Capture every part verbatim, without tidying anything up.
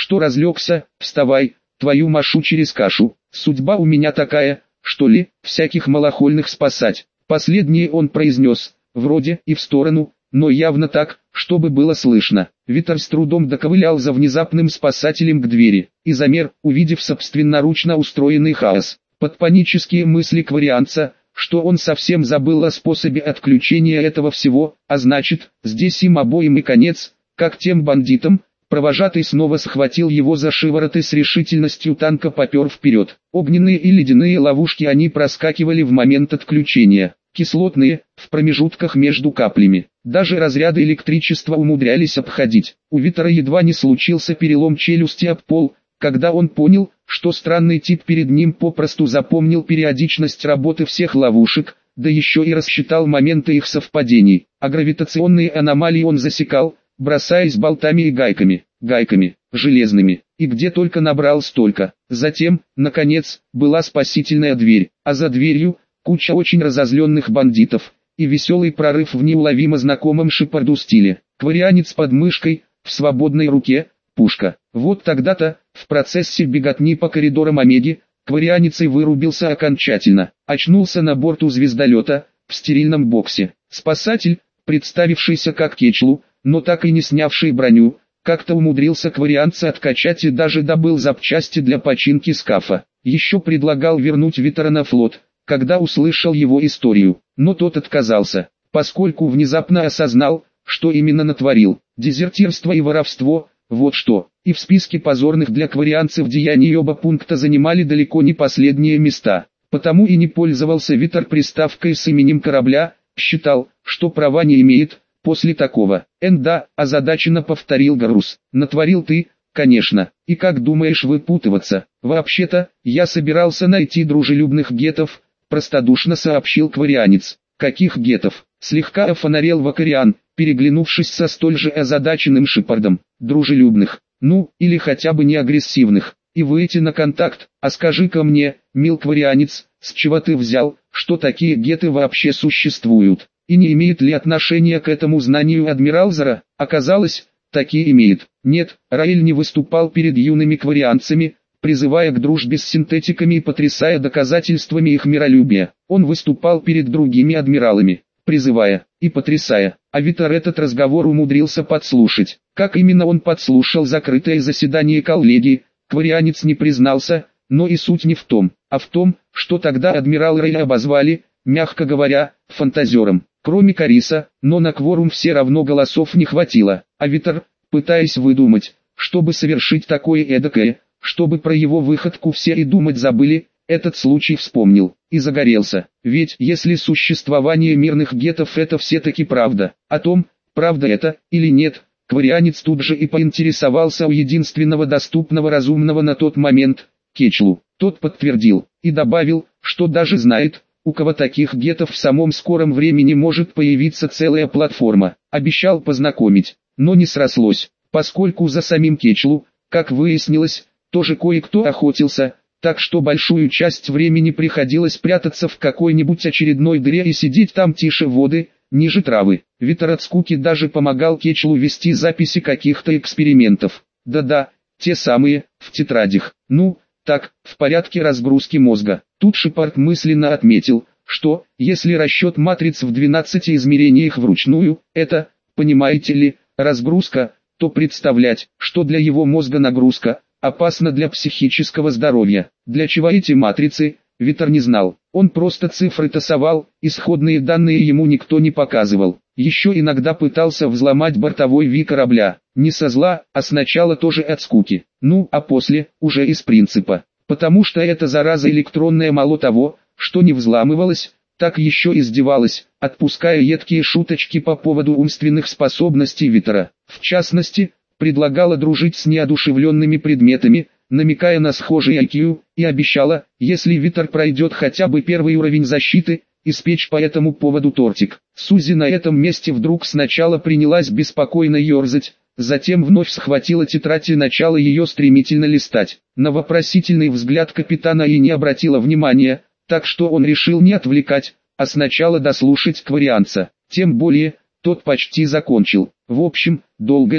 что разлегся, вставай, твою машу через кашу. Судьба у меня такая, что ли, всяких малохольных спасать. Последнее он произнес, вроде и в сторону, но явно так, чтобы было слышно. Витер с трудом доковылял за внезапным спасателем к двери, и замер, увидев собственноручно устроенный хаос. Под панические мысли кварианца, что он совсем забыл о способе отключения этого всего, а значит, здесь им обоим и конец, как тем бандитам. Провожатый снова схватил его за шиворот и с решительностью танка попер вперед. Огненные и ледяные ловушки они проскакивали в момент отключения, кислотные, в промежутках между каплями. Даже разряды электричества умудрялись обходить. У Витера едва не случился перелом челюсти об пол, когда он понял, что странный тип перед ним попросту запомнил периодичность работы всех ловушек, да еще и рассчитал моменты их совпадений. А гравитационные аномалии он засекал, бросаясь болтами и гайками, гайками, железными, и где только набрал столько. Затем, наконец, была спасительная дверь, а за дверью куча очень разозленных бандитов и веселый прорыв в неуловимо знакомом Шепарду стиле. Кварианец под мышкой, в свободной руке, пушка. Вот тогда-то, в процессе беготни по коридорам Омеги, кварианец и вырубился окончательно. Очнулся на борту звездолета, в стерильном боксе. Спасатель, представившийся как Кечлу, но так и не снявший броню, как-то умудрился кварианца откачать и даже добыл запчасти для починки скафа. Еще предлагал вернуть Витера на флот, когда услышал его историю, но тот отказался, поскольку внезапно осознал, что именно натворил. Дезертирство и воровство, вот что. И в списке позорных для кварианцев деяний оба пункта занимали далеко не последние места. Потому и не пользовался Витер приставкой с именем корабля, считал, что права не имеет. После такого, «Энда», озадаченно повторил Гарус, «натворил ты, конечно, и как думаешь выпутываться? Вообще-то, я собирался найти дружелюбных гетов», простодушно сообщил кварианец. «Каких гетов?» Слегка офонарел Вакариан, переглянувшись со столь же озадаченным Шепардом. «Дружелюбных, ну, или хотя бы не агрессивных, и выйти на контакт. А скажи-ка мне, мил кварианец, с чего ты взял, что такие геты вообще существуют? И не имеет ли отношения к этому знанию адмирал Зара?» Оказалось, таки имеет. Нет, Раэль не выступал перед юными кварианцами, призывая к дружбе с синтетиками и потрясая доказательствами их миролюбия. Он выступал перед другими адмиралами, призывая и потрясая. А Витер этот разговор умудрился подслушать. Как именно он подслушал закрытое заседание коллегии, кварианец не признался, но и суть не в том, а в том, что тогда адмирал Раэля обозвали, мягко говоря, фантазером. Кроме Кариса, но на кворум все равно голосов не хватило, а Витер, пытаясь выдумать, чтобы совершить такое эдакое, чтобы про его выходку все и думать забыли, этот случай вспомнил, и загорелся. Ведь если существование мирных гетов это все-таки правда, о том, правда это или нет, кварианец тут же и поинтересовался у единственного доступного разумного на тот момент, Кечлу. Тот подтвердил, и добавил, что даже знает, у кого таких гетов в самом скором времени может появиться целая платформа. Обещал познакомить, но не срослось, поскольку за самим Кечлу, как выяснилось, тоже кое-кто охотился, так что большую часть времени приходилось прятаться в какой-нибудь очередной дыре и сидеть там тише воды, ниже травы. Витер от скуки даже помогал Кечлу вести записи каких-то экспериментов. Да-да, те самые, в тетрадях. Ну, так, в порядке разгрузки мозга. Тут Шепард мысленно отметил, что, если расчет матриц в двенадцати измерениях вручную, это, понимаете ли, разгрузка, то представлять, что для его мозга нагрузка, опасно для психического здоровья. Для чего эти матрицы, Витер не знал. Он просто цифры тасовал, исходные данные ему никто не показывал. Еще иногда пытался взломать бортовой ви корабля. Не со зла, а сначала тоже от скуки. Ну, а после, уже из принципа. Потому что эта зараза электронная мало того, что не взламывалась, так еще издевалась, отпуская едкие шуточки по поводу умственных способностей Витера. В частности, предлагала дружить с неодушевленными предметами, намекая на схожий ай кью, и обещала, если Витер пройдет хотя бы первый уровень защиты, испечь по этому поводу тортик. Сузи на этом месте вдруг сначала принялась беспокойно ерзать, затем вновь схватила тетрадь и начала ее стремительно листать. На вопросительный взгляд капитана и не обратила внимания, так что он решил не отвлекать, а сначала дослушать кварианца. Тем более, тот почти закончил. В общем, долго ли,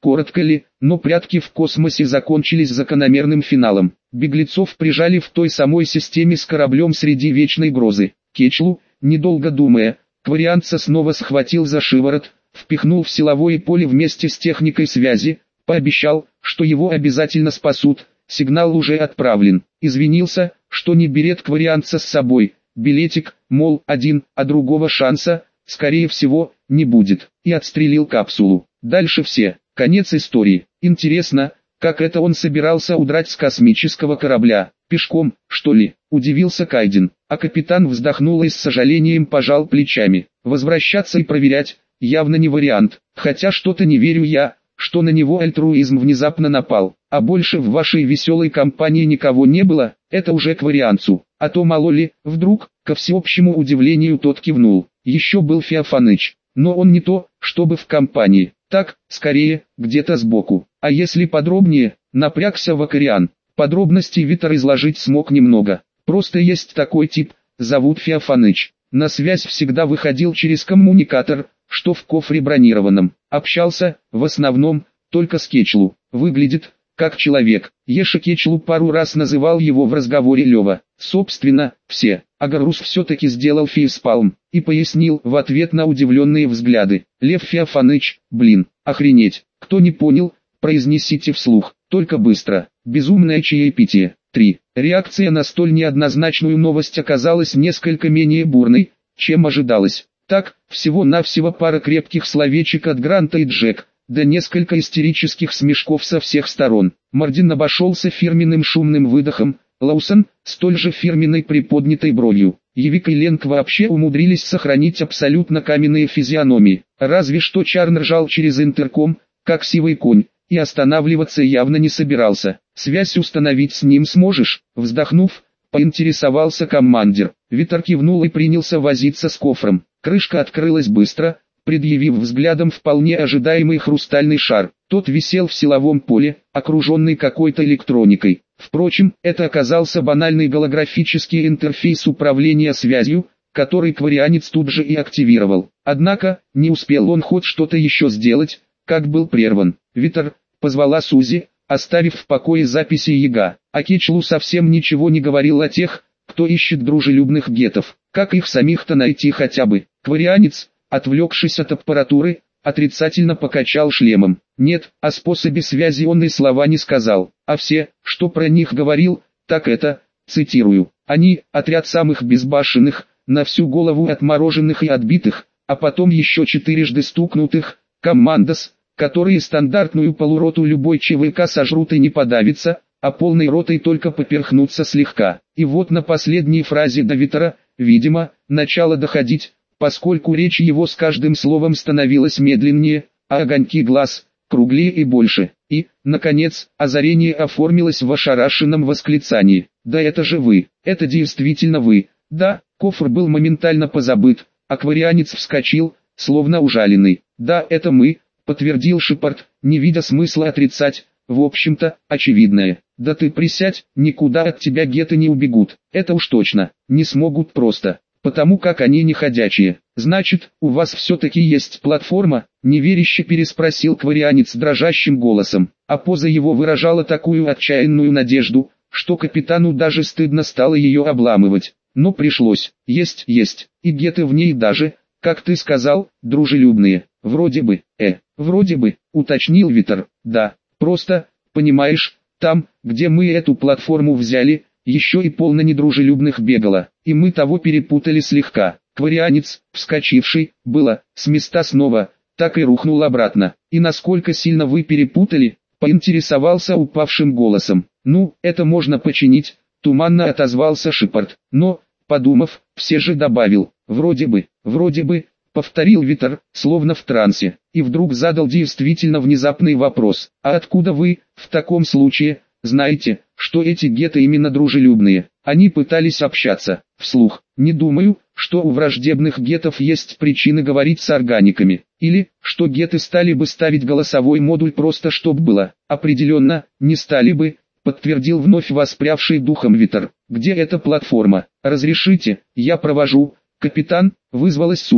Коротко ли, но прятки в космосе закончились закономерным финалом. Беглецов прижали в той самой системе с кораблем среди вечной грозы. Кечлу, недолго думая, Кварианца снова схватил за шиворот, впихнул в силовое поле вместе с техникой связи, пообещал, что его обязательно спасут, сигнал уже отправлен. Извинился, что не берет Кварианца с собой, билетик, мол, один, а другого шанса, скорее всего, не будет, и отстрелил капсулу. Дальше все. Конец истории. Интересно, как это он собирался удрать с космического корабля? Пешком, что ли? Удивился Кайден, а капитан вздохнул и с сожалением пожал плечами. Возвращаться и проверять, явно не вариант. Хотя что-то не верю я, что на него альтруизм внезапно напал. А больше в вашей веселой компании никого не было, это уже к варианту. А то мало ли, вдруг, ко всеобщему удивлению тот кивнул. Еще был Феофаныч, но он не то, чтобы в компании. Так, скорее, где-то сбоку. А если подробнее, напрягся Вакариан. Подробностей Витер изложить смог немного. Просто есть такой тип, зовут Феофаныч. На связь всегда выходил через коммуникатор, что в кофре бронированном. Общался, в основном, только с Кечлу. Выглядит, как человек. Еша Кечлу пару раз называл его в разговоре Лева. Собственно, все. Агарус все-таки сделал фейспалм и пояснил в ответ на удивленные взгляды. Лев Феофаныч, блин, охренеть. Кто не понял, произнесите вслух, только быстро. Безумное чаепитие. три. Реакция на столь неоднозначную новость оказалась несколько менее бурной, чем ожидалось. Так, всего-навсего пара крепких словечек от Гранта и Джек, да несколько истерических смешков со всех сторон. Мардин обошелся фирменным шумным выдохом, Лаусон, столь же фирменной приподнятой бровью. Явик и Ленк вообще умудрились сохранить абсолютно каменные физиономии. Разве что Чарн ржал через интерком, как сивый конь, и останавливаться явно не собирался. «Связь установить с ним сможешь?» Вздохнув, поинтересовался командир. Витер кивнул и принялся возиться с кофром. Крышка открылась быстро, предъявив взглядом вполне ожидаемый хрустальный шар. Тот висел в силовом поле, окруженный какой-то электроникой. Впрочем, это оказался банальный голографический интерфейс управления связью, который кварианец тут же и активировал. Однако, не успел он хоть что-то еще сделать, как был прерван. Витер позвала Сузи, оставив в покое записи Яга. А Кечлу совсем ничего не говорил о тех, кто ищет дружелюбных гетов. Как их самих-то найти хотя бы? Кварианец, отвлекшись от аппаратуры, отрицательно покачал шлемом. Нет, о способе связи он и слова не сказал. А все, что про них говорил, так это, цитирую, «они, отряд самых безбашенных, на всю голову отмороженных и отбитых, а потом еще четырежды стукнутых, командос, которые стандартную полуроту любой ЧВК сожрут и не подавятся, а полной ротой только поперхнутся слегка». И вот на последней фразе до Витера, видимо, начало доходить, поскольку речь его с каждым словом становилась медленнее, а огоньки глаз круглее и больше. И, наконец, озарение оформилось в ошарашенном восклицании. «Да это же вы, это действительно вы!» Да, кофр был моментально позабыт, а кварианец вскочил, словно ужаленный. «Да, это мы», — подтвердил Шепард, не видя смысла отрицать, в общем-то, очевидное. «Да ты присядь, никуда от тебя геты не убегут, это уж точно, не смогут просто, потому как они не ходячие». «Значит, у вас все-таки есть платформа?» — неверяще переспросил кварианец дрожащим голосом, а поза его выражала такую отчаянную надежду, что капитану даже стыдно стало ее обламывать. Но пришлось. «Есть, есть, и геты в ней даже, как ты сказал, дружелюбные, вроде бы, э, вроде бы», — уточнил Витер. «Да, просто, понимаешь, там, где мы эту платформу взяли, еще и полно недружелюбных бегало, и мы того перепутали слегка». Кварианец, вскочивший, было, с места снова, так и рухнул обратно. «И насколько сильно вы перепутали?» — поинтересовался упавшим голосом. «Ну, это можно починить», — туманно отозвался Шепард. Но, подумав, все же добавил, «вроде бы, вроде бы», — повторил Витер, словно в трансе, и вдруг задал действительно внезапный вопрос. «А откуда вы, в таком случае, знаете, что эти геты именно дружелюбные?» Они пытались общаться, вслух. «Не думаю, что у враждебных гетов есть причины говорить с органиками, или, что геты стали бы ставить голосовой модуль просто чтоб было. Определенно, не стали бы», — подтвердил вновь воспрявший духом Витер. «Где эта платформа? Разрешите, я провожу». «Капитан», — вызвалась Сузи.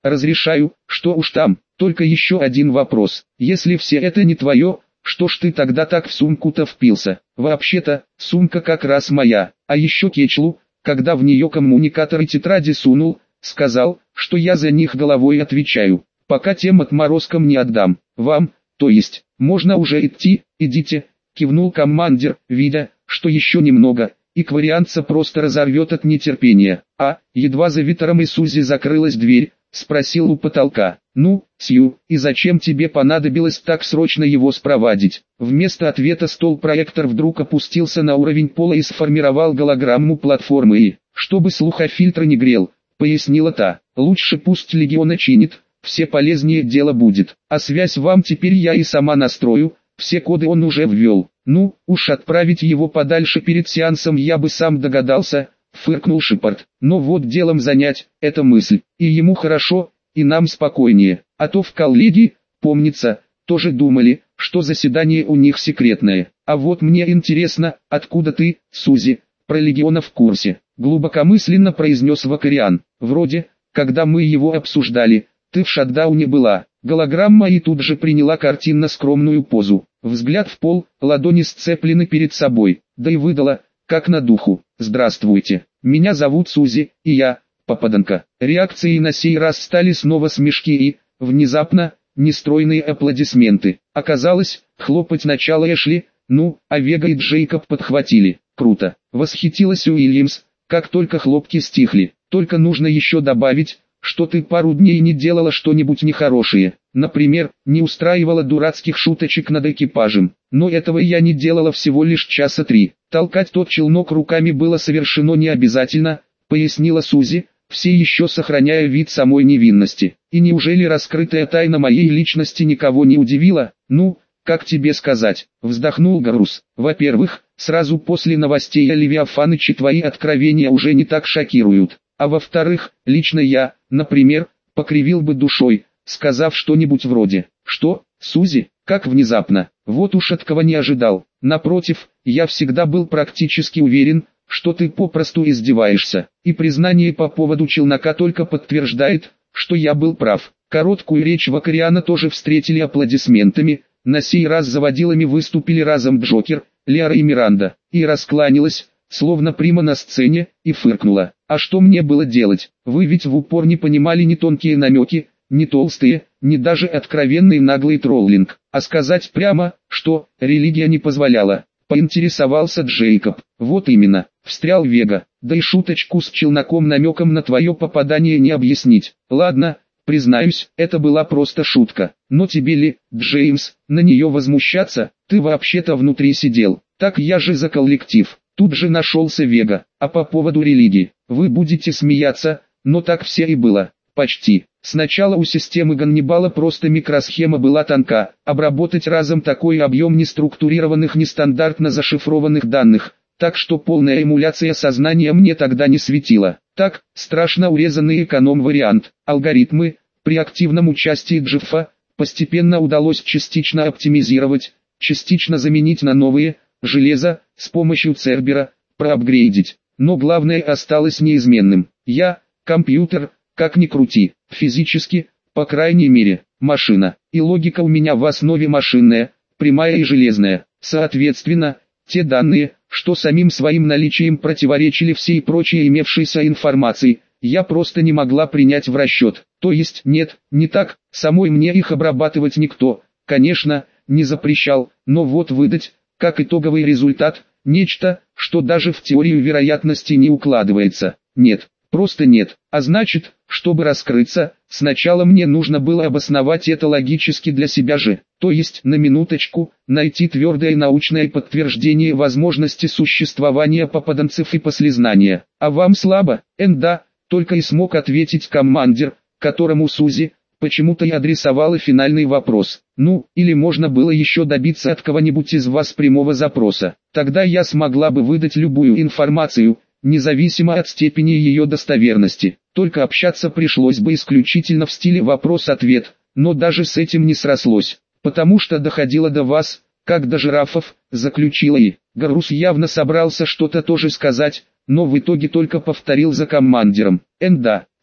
разрешаю, что уж там, только еще один вопрос. Если все это не твое, что ж ты тогда так в сумку-то впился? Вообще-то, сумка как раз моя, а еще Кечлу, когда в нее коммуникаторы тетради сунул, сказал, что я за них головой отвечаю, пока тем отморозкам не отдам. Вам, то есть, можно уже идти, идите, кивнул командир, видя, что еще немного, и кварианца просто разорвет от нетерпения. А, едва за Витером и Сузи закрылась дверь, спросил у потолка: «Ну, Сью, и зачем тебе понадобилось так срочно его спровадить?» Вместо ответа стол-проектор вдруг опустился на уровень пола и сформировал голограмму платформы и, чтобы слухофильтр не грел, пояснила та: «Лучше пусть Легиона чинит, все полезнее дело будет, а связь вам теперь я и сама настрою, все коды он уже ввел. Ну, уж отправить его подальше перед сеансом я бы сам догадался», фыркнул Шепард. «Но вот делом занять, это мысль, и ему хорошо, и нам спокойнее, а то в коллегии, помнится, тоже думали, что заседание у них секретное. А вот мне интересно, откуда ты, Сузи, про Легиона в курсе?» Глубокомысленно произнес Вакариан. «Вроде, когда мы его обсуждали, ты в шатдауне была». Голограмма и тут же приняла картинно скромную позу. Взгляд в пол, ладони сцеплены перед собой, да и выдала, как на духу: «Здравствуйте, меня зовут Сузи, и я, попаданка». Реакцией на сей раз стали снова смешки и, внезапно, нестройные аплодисменты. Оказалось, хлопать начало Эшли, ну, а Вега и Джейкоб подхватили. «Круто!» — восхитилась Уильямс, как только хлопки стихли. «Только нужно еще добавить, что ты пару дней не делала что-нибудь нехорошее. Например, не устраивала дурацких шуточек над экипажем. Но этого я не делала всего лишь часа три. Толкать тот челнок руками было совершено не обязательно», пояснила Сузи, все еще сохраняя вид самой невинности. «И неужели раскрытая тайна моей личности никого не удивила? Ну, как тебе сказать?» Вздохнул Гарус. «Во-первых, сразу после новостей о Левиафаныче твои откровения уже не так шокируют. А во-вторых, лично я, например, покривил бы душой, сказав что-нибудь вроде: «Что, Сузи, как внезапно, вот уж от кого не ожидал». Напротив, я всегда был практически уверен, что ты попросту издеваешься, и признание по поводу челнока только подтверждает, что я был прав». Короткую речь Вакариана тоже встретили аплодисментами, на сей раз заводилами выступили разом Джокер, Лиара и Миранда, и раскланялась, словно прима на сцене, и фыркнула: «А что мне было делать? Вы ведь в упор не понимали ни тонкие намеки, ни толстые, ни даже откровенный наглый троллинг, а сказать прямо, что религия не позволяла», поинтересовался Джейкоб. «Вот именно», встрял Вега, «да и шуточку с челноком намеком на твое попадание не объяснить. Ладно, признаюсь, это была просто шутка, но тебе ли, Джеймс, на нее возмущаться? Ты вообще-то внутри сидел. Так я же за коллектив». Тут же нашелся Вега. «А по поводу религии, вы будете смеяться, но так все и было. Почти. Сначала у системы Ганнибала просто микросхема была тонка, обработать разом такой объем неструктурированных нестандартно зашифрованных данных, так что полная эмуляция сознания мне тогда не светила. Так, страшно урезанный эконом-вариант. Алгоритмы, при активном участии Джиффа, постепенно удалось частично оптимизировать, частично заменить на новые, железо, с помощью Цербера, проапгрейдить. Но главное осталось неизменным. Я, компьютер, как ни крути, физически, по крайней мере, машина. И логика у меня в основе машинная, прямая и железная. Соответственно, те данные, что самим своим наличием противоречили всей прочей имевшейся информации, я просто не могла принять в расчет. То есть, нет, не так, самой мне их обрабатывать никто, конечно, не запрещал, но вот выдать, как итоговый результат, нечто, что даже в теорию вероятности не укладывается. Нет, просто нет. А значит, чтобы раскрыться, сначала мне нужно было обосновать это логически для себя же. То есть, на минуточку, найти твердое научное подтверждение возможности существования попаданцев и послезнания. А вам слабо? Эн да, только и смог ответить командир, которому Сузи почему-то и адресовала финальный вопрос. Ну, или можно было еще добиться от кого-нибудь из вас прямого запроса. Тогда я смогла бы выдать любую информацию, независимо от степени ее достоверности. Только общаться пришлось бы исключительно в стиле вопрос-ответ, но даже с этим не срослось, потому что доходило до вас, как до жирафов, заключила и. Гарус явно собрался что-то тоже сказать, но в итоге только повторил за командиром. Эн да,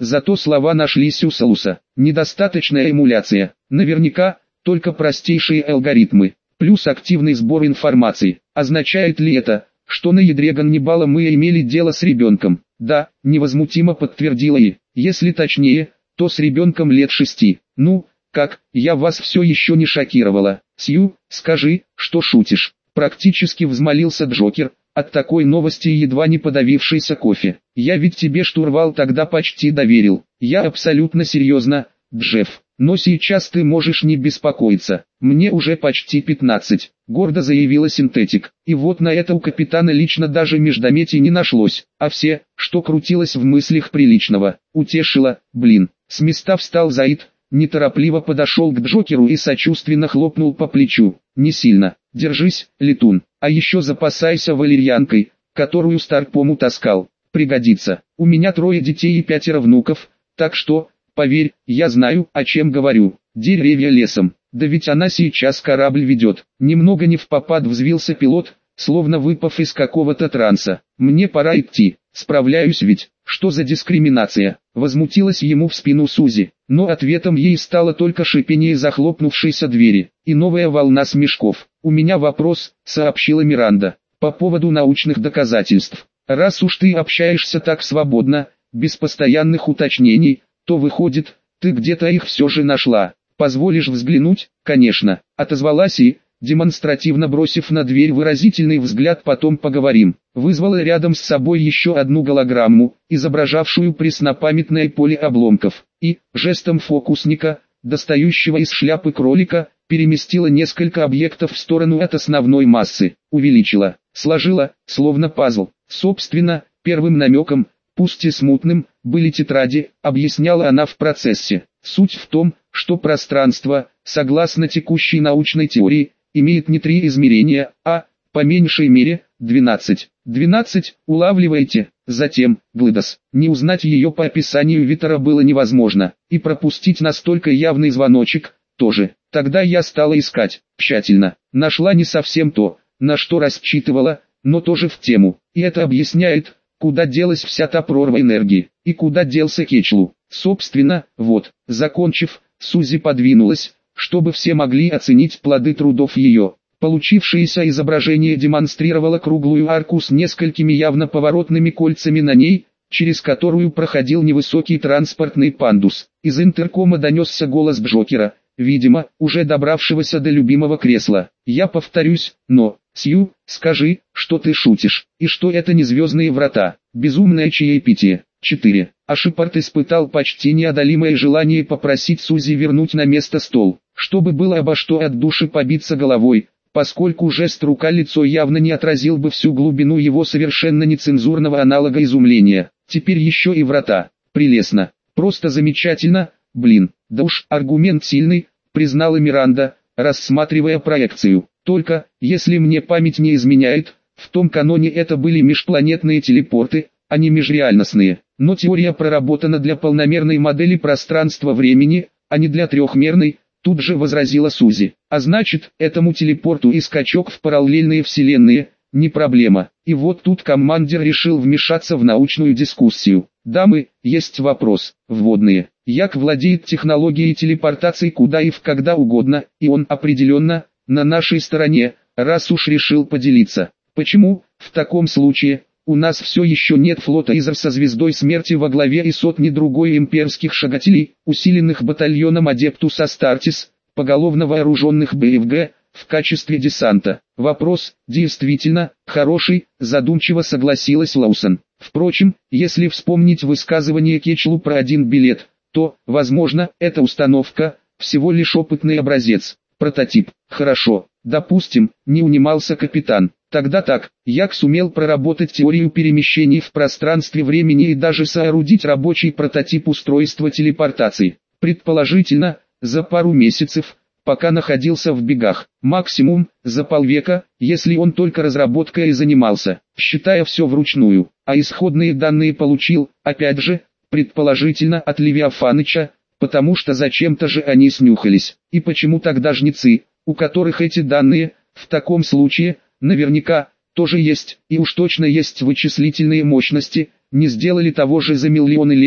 Зато слова нашлись у Салуса. Недостаточная эмуляция. Наверняка, только простейшие алгоритмы. Плюс активный сбор информации. Означает ли это, что на ядре Ганнибала мы имели дело с ребенком? Да, невозмутимо подтвердила И. Если точнее, то с ребенком лет шести. Ну, как, я вас все еще не шокировала. Сью, скажи, что шутишь. Практически взмолился Джокер, от такой новости едва не подавившийся кофе. Я ведь тебе штурвал тогда почти доверил. Я абсолютно серьезно, Джефф. Но сейчас ты можешь не беспокоиться. Мне уже почти пятнадцать, гордо заявила синтетик. И вот на это у капитана лично даже междометий не нашлось, а все, что крутилось в мыслях приличного, утешило, блин. С места встал Заид, неторопливо подошел к Джокеру и сочувственно хлопнул по плечу. Не сильно, держись, летун, а еще запасайся валерьянкой, которую Старпому таскал. Пригодится. У меня трое детей и пятеро внуков, так что... Поверь, я знаю, о чем говорю. Деревья лесом. Да ведь она сейчас корабль ведет. Немного не впопад взвился пилот, словно выпав из какого-то транса. Мне пора идти. Справляюсь ведь. Что за дискриминация? Возмутилась ему в спину Сузи. Но ответом ей стало только шипение захлопнувшейся двери. И новая волна смешков. У меня вопрос, сообщила Миранда. По поводу научных доказательств. Раз уж ты общаешься так свободно, без постоянных уточнений, то выходит, ты где-то их все же нашла. Позволишь взглянуть? Конечно, отозвалась И, демонстративно бросив на дверь выразительный взгляд, потом поговорим. Вызвала рядом с собой еще одну голограмму, изображавшую преснопамятное поле обломков, и, жестом фокусника, достающего из шляпы кролика, переместила несколько объектов в сторону от основной массы, увеличила, сложила, словно пазл. Собственно, первым намеком, пусть и смутным, были тетради, объясняла она в процессе. Суть в том, что пространство, согласно текущей научной теории, имеет не три измерения, а, по меньшей мере, двенадцать. двенадцать, улавливаете? Затем, Глыдос, не узнать ее по описанию Витера было невозможно, и пропустить настолько явный звоночек, тоже. Тогда я стала искать, тщательно, нашла не совсем то, на что рассчитывала, но тоже в тему, и это объясняет, куда делась вся та прорва энергии, и куда делся Кетчлу. Собственно, вот, закончив, Сузи подвинулась, чтобы все могли оценить плоды трудов ее. Получившееся изображение демонстрировало круглую арку с несколькими явно поворотными кольцами на ней, через которую проходил невысокий транспортный пандус. Из интеркома донесся голос Джокера, видимо, уже добравшегося до любимого кресла. Я повторюсь, но... Сью, скажи, что ты шутишь, и что это не звездные врата, безумное чаепитие. четыре. А Шепард испытал почти неодолимое желание попросить Сузи вернуть на место стол, чтобы было обо что от души побиться головой, поскольку жест рука-лицо явно не отразил бы всю глубину его совершенно нецензурного аналога изумления. Теперь еще и врата. Прелестно. Просто замечательно, блин. Да уж, аргумент сильный, признала Миранда, рассматривая проекцию. Только, если мне память не изменяет, в том каноне это были межпланетные телепорты, а не межреальностные. Но теория проработана для полномерной модели пространства-времени, а не для трехмерной, тут же возразила Сузи. А значит, этому телепорту и скачок в параллельные вселенные, не проблема. И вот тут командир решил вмешаться в научную дискуссию. Дамы, есть вопрос, вводные. Як владеет технологией телепортации куда и в когда угодно, и он определенно на нашей стороне, раз уж решил поделиться. Почему, в таком случае, у нас все еще нет флота Изер со звездой смерти во главе и сотни другой имперских шагателей, усиленных батальоном Адептус Астартес, поголовно вооруженных БФГ, в качестве десанта? Вопрос, действительно, хороший, задумчиво согласилась Лаусон. Впрочем, если вспомнить высказывание Кетчлу про один билет, то, возможно, эта установка, всего лишь опытный образец. Прототип. Хорошо, допустим, не унимался капитан. Тогда так, Як сумел проработать теорию перемещений в пространстве времени и даже соорудить рабочий прототип устройства телепортации. Предположительно, за пару месяцев, пока находился в бегах. Максимум, за полвека, если он только разработкой и занимался, считая все вручную. А исходные данные получил, опять же, предположительно от Левиафаныча, потому что зачем-то же они снюхались. И почему тогда жнецы, у которых эти данные, в таком случае, наверняка, тоже есть, и уж точно есть вычислительные мощности, не сделали того же за миллионы лет,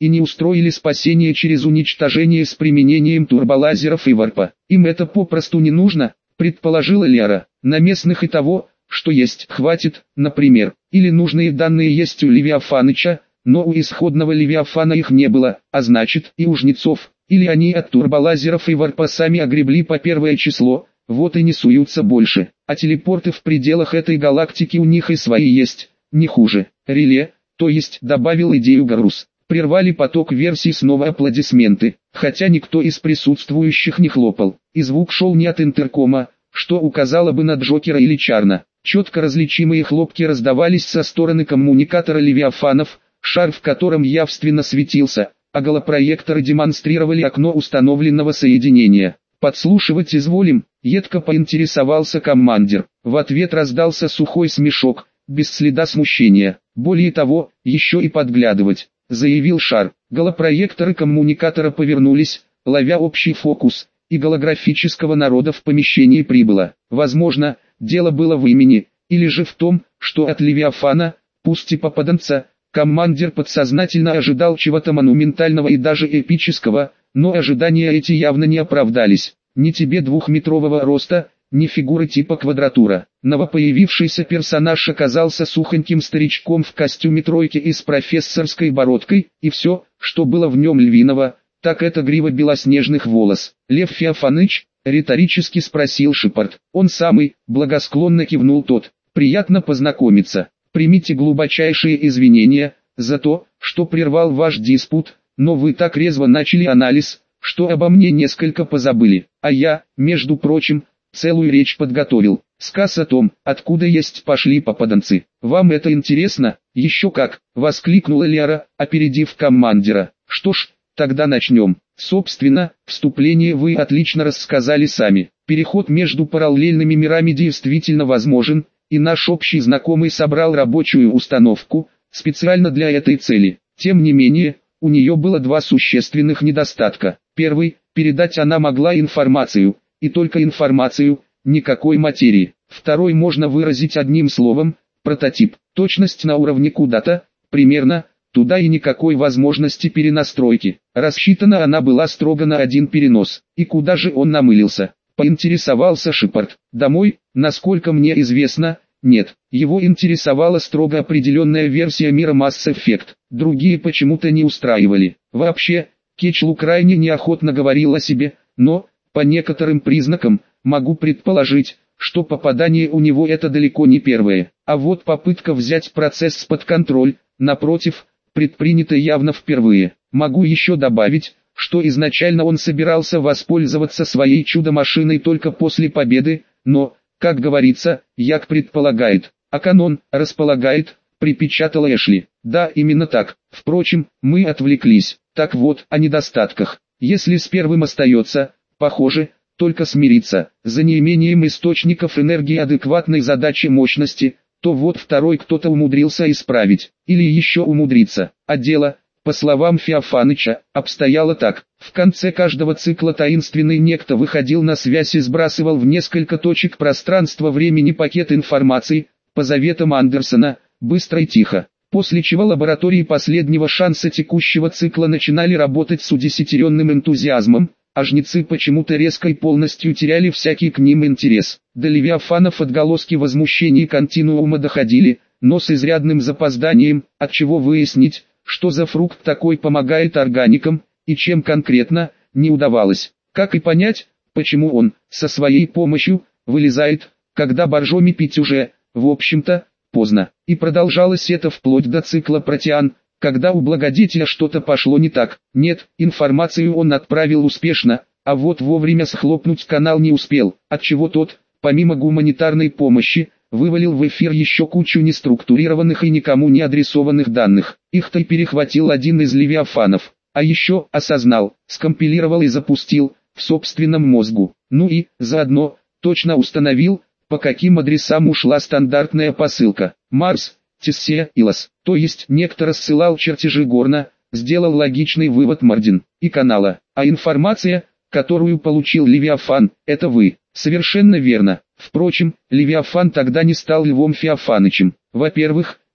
и не устроили спасение через уничтожение с применением турболазеров и варпа. Им это попросту не нужно, предположила Лера. На местных и того, что есть, хватит, например. Или нужные данные есть у Левиафаныча, но у исходного Левиафана их не было, а значит и у жнецов. Или они от турболазеров и варпа сами огребли по первое число, вот и не суются больше. А телепорты в пределах этой галактики у них и свои есть, не хуже. Реле, то есть, добавил идею Гарус. Прервали поток версий снова аплодисменты, хотя никто из присутствующих не хлопал. И звук шел не от интеркома, что указало бы на Джокера или Чарна. Четко различимые хлопки раздавались со стороны коммуникатора Левиафанов, шар в котором явственно светился, а голопроекторы демонстрировали окно установленного соединения. «Подслушивать изволим», — едко поинтересовался командир. В ответ раздался сухой смешок, без следа смущения. «Более того, еще и подглядывать», — заявил шар. Голопроекторы коммуникатора повернулись, ловя общий фокус, и голографического народа в помещении прибыло. Возможно, дело было в имени, или же в том, что от Левиафана, пусть и попаданца, командир подсознательно ожидал чего-то монументального и даже эпического, но ожидания эти явно не оправдались. Ни тебе двухметрового роста, ни фигуры типа квадратура. Новопоявившийся персонаж оказался сухоньким старичком в костюме тройки и с профессорской бородкой, и все, что было в нем львиного, так это грива белоснежных волос. «Лев Феофаныч?» — риторически спросил Шепард. «Он самый», — благосклонно кивнул тот. «Приятно познакомиться. Примите глубочайшие извинения за то, что прервал ваш диспут, но вы так резво начали анализ, что обо мне несколько позабыли. А я, между прочим, целую речь подготовил. Сказ о том, откуда есть пошли попаданцы. Вам это интересно?» «Еще как!» — воскликнула Лера, опередив командира. «Что ж, тогда начнем. Собственно, вступление вы отлично рассказали сами. Переход между параллельными мирами действительно возможен, и наш общий знакомый собрал рабочую установку, специально для этой цели. Тем не менее, у нее было два существенных недостатка. Первый – передать она могла информацию, и только информацию, никакой материи. Второй можно выразить одним словом – прототип. Точность на уровне куда-то, примерно, туда и никакой возможности перенастройки. Рассчитана она была строго на один перенос. И куда же он намылился? Поинтересовался Шепард. Домой, насколько мне известно, нет. Его интересовала строго определенная версия мира Mass Effect. Другие почему-то не устраивали. Вообще, Кечлу крайне неохотно говорил о себе, но, по некоторым признакам, могу предположить, что попадание у него это далеко не первое. А вот попытка взять процесс под контроль, напротив, предпринята явно впервые. Могу еще добавить, что изначально он собирался воспользоваться своей чудо-машиной только после победы, но, как говорится, як предполагает, а канон располагает, припечатала Эшли. Да, именно так. Впрочем, мы отвлеклись. Так вот, о недостатках. Если с первым остается, похоже, только смириться, за неимением источников энергии адекватной задаче мощности, то вот второй кто-то умудрился исправить, или еще умудриться. А дело, по словам Феофаныча, обстояло так. В конце каждого цикла таинственный некто выходил на связь и сбрасывал в несколько точек пространства-времени пакет информации, по заветам Андерсона, быстро и тихо. После чего лаборатории последнего шанса текущего цикла начинали работать с удесятеренным энтузиазмом, а жнецы почему-то резко и полностью теряли всякий к ним интерес. До Левиафанов отголоски возмущений континуума доходили, но с изрядным запозданием, отчего выяснить, что за фрукт такой помогает органикам, и чем конкретно, не удавалось. Как и понять, почему он, со своей помощью, вылезает, когда Боржоми пить уже, в общем-то, поздно. И продолжалось это вплоть до цикла Протеан, когда у благодетеля что-то пошло не так. Нет, информацию он отправил успешно, а вот вовремя схлопнуть канал не успел, отчего тот, помимо гуманитарной помощи, вывалил в эфир еще кучу неструктурированных и никому не адресованных данных. Их-то и перехватил один из Левиафанов, а еще осознал, скомпилировал и запустил, в собственном мозгу. Ну и, заодно, точно установил, по каким адресам ушла стандартная посылка. Марс, Тессия, Илос. То есть некто рассылал чертежи Горна, сделал логичный вывод Мардин и канала. А информация, которую получил Левиафан, это вы. Совершенно верно. Впрочем, Левиафан тогда не стал Львом Феофанычем. Во-первых,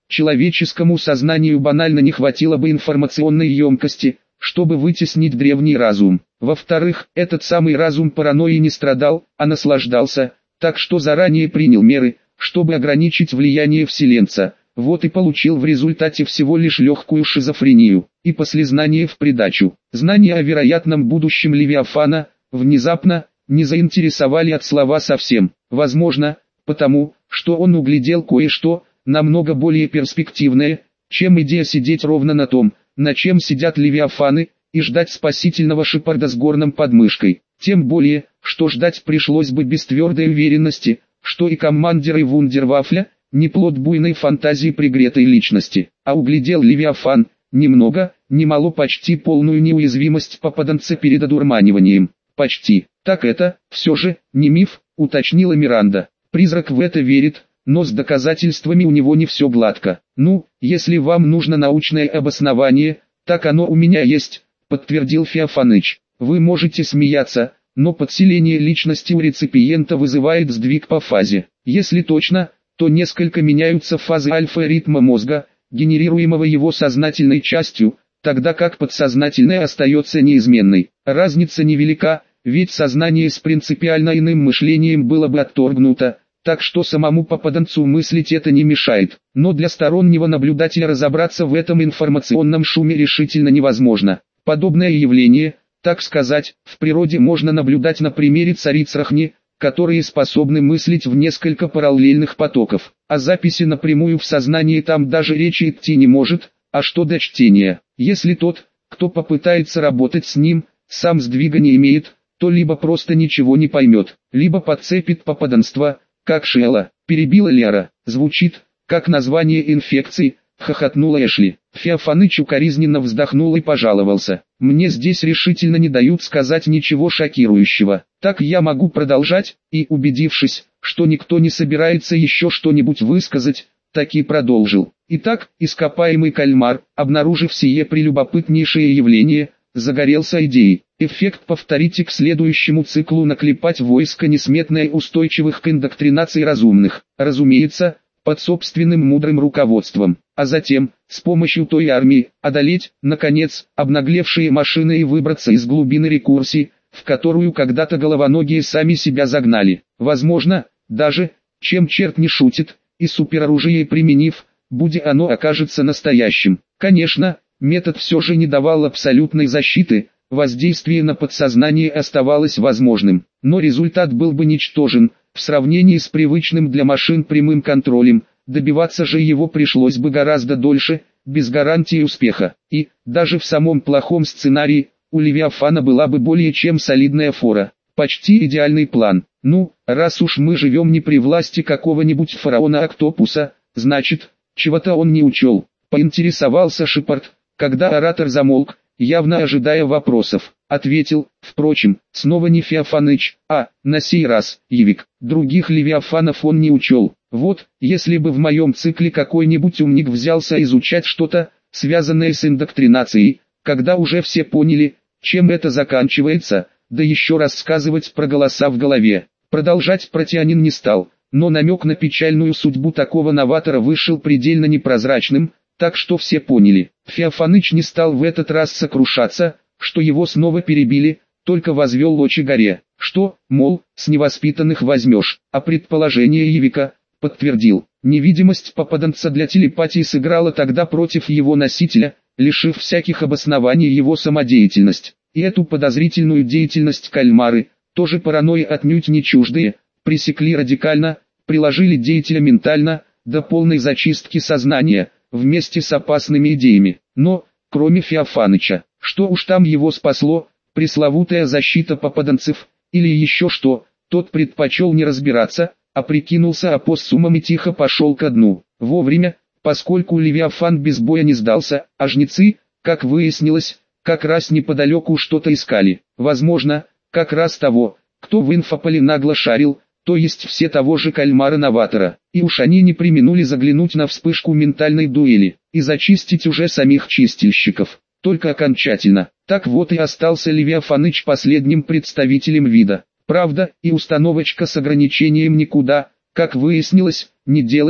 Человеческому сознанию банально не хватило бы информационной емкости, чтобы вытеснить древний разум. Во-вторых, этот самый разум паранойей не страдал, а наслаждался, так что заранее принял меры, чтобы ограничить влияние вселенца. Вот и получил в результате всего лишь легкую шизофрению, и послезнание в придачу. Знания о вероятном будущем Левиафана, внезапно, не заинтересовали от слова совсем. Возможно, потому, что он углядел кое-что, намного более перспективное, чем идея сидеть ровно на том, на чем сидят Левиафаны, и ждать спасительного Шепарда с горном под мышкой. Тем более, что ждать пришлось бы без твердой уверенности, что и командиры Вундервафля, не плод буйной фантазии пригретой личности, а углядел Левиафан, немного, немало почти полную неуязвимость попаданца перед одурманиванием. Почти. Так это, все же, не миф, уточнила Миранда. Призрак в это верит, но с доказательствами у него не все гладко. Ну, если вам нужно научное обоснование, так оно у меня есть, подтвердил Феофаныч. Вы можете смеяться, но подселение личности у реципиента вызывает сдвиг по фазе. Если точно, то несколько меняются фазы альфа-ритма мозга, генерируемого его сознательной частью, тогда как подсознательное остается неизменной. Разница невелика, ведь сознание с принципиально иным мышлением было бы отторгнуто, так что самому попаданцу мыслить это не мешает. Но для стороннего наблюдателя разобраться в этом информационном шуме решительно невозможно. Подобное явление, так сказать, в природе можно наблюдать на примере цариц Рахни, которые способны мыслить в несколько параллельных потоков, а записи напрямую в сознании там даже речи идти не может, а что до чтения. Если тот, кто попытается работать с ним, сам сдвига не имеет, то либо просто ничего не поймет, либо подцепит попаданство, как Шелла. Перебила Лера. Звучит, как название инфекции, хохотнула Эшли. Феофаныч укоризненно вздохнул и пожаловался. Мне здесь решительно не дают сказать ничего шокирующего. Так я могу продолжать, и, убедившись, что никто не собирается еще что-нибудь высказать, таки продолжил. Итак, ископаемый кальмар, обнаружив сие прелюбопытнейшее явление, загорелся идеей. Эффект повторите к следующему циклу наклепать войско несметное устойчивых к индоктринации разумных. Разумеется, под собственным мудрым руководством, а затем, с помощью той армии, одолеть, наконец, обнаглевшие машины и выбраться из глубины рекурсии, в которую когда-то головоногие сами себя загнали. Возможно, даже, чем черт не шутит, и супероружие применив, будь оно окажется настоящим. Конечно, метод все же не давал абсолютной защиты, воздействие на подсознание оставалось возможным, но результат был бы ничтожен. В сравнении с привычным для машин прямым контролем, добиваться же его пришлось бы гораздо дольше, без гарантии успеха. И, даже в самом плохом сценарии, у Левиафана была бы более чем солидная фора. Почти идеальный план. Ну, раз уж мы живем не при власти какого-нибудь фараона-октопуса, значит, чего-то он не учел. Поинтересовался Шепард, когда оратор замолк, явно ожидая вопросов. Ответил, впрочем, снова не Феофаныч, а, на сей раз, Евик. Других Левиафанов он не учел. Вот, если бы в моем цикле какой-нибудь умник взялся изучать что-то, связанное с индоктринацией, когда уже все поняли, чем это заканчивается, да еще рассказывать про голоса в голове. Продолжать Протеанин не стал, но намек на печальную судьбу такого новатора вышел предельно непрозрачным, так что все поняли. Феофаныч не стал в этот раз сокрушаться, что его снова перебили, только возвел очи горе, что, мол, с невоспитанных возьмешь, а предположение Евика, подтвердил. Невидимость попаданца для телепатии сыграла тогда против его носителя, лишив всяких обоснований его самодеятельность. И эту подозрительную деятельность кальмары, тоже паранойи отнюдь не чуждые, пресекли радикально, приложили деятеля ментально, до полной зачистки сознания, вместе с опасными идеями. Но, кроме Феофаныча, что уж там его спасло, пресловутая защита попаданцев, или еще что, тот предпочел не разбираться, а прикинулся опоссумом и тихо пошел ко дну. Вовремя, поскольку Левиафан без боя не сдался, а жнецы, как выяснилось, как раз неподалеку что-то искали. Возможно, как раз того, кто в инфополе нагло шарил, то есть все того же кальмара-новатора. И уж они не преминули заглянуть на вспышку ментальной дуэли, и зачистить уже самих чистильщиков. Только окончательно. Так вот и остался Левиафаныч последним представителем вида. Правда, и установочка с ограничением никуда, как выяснилось, не делась,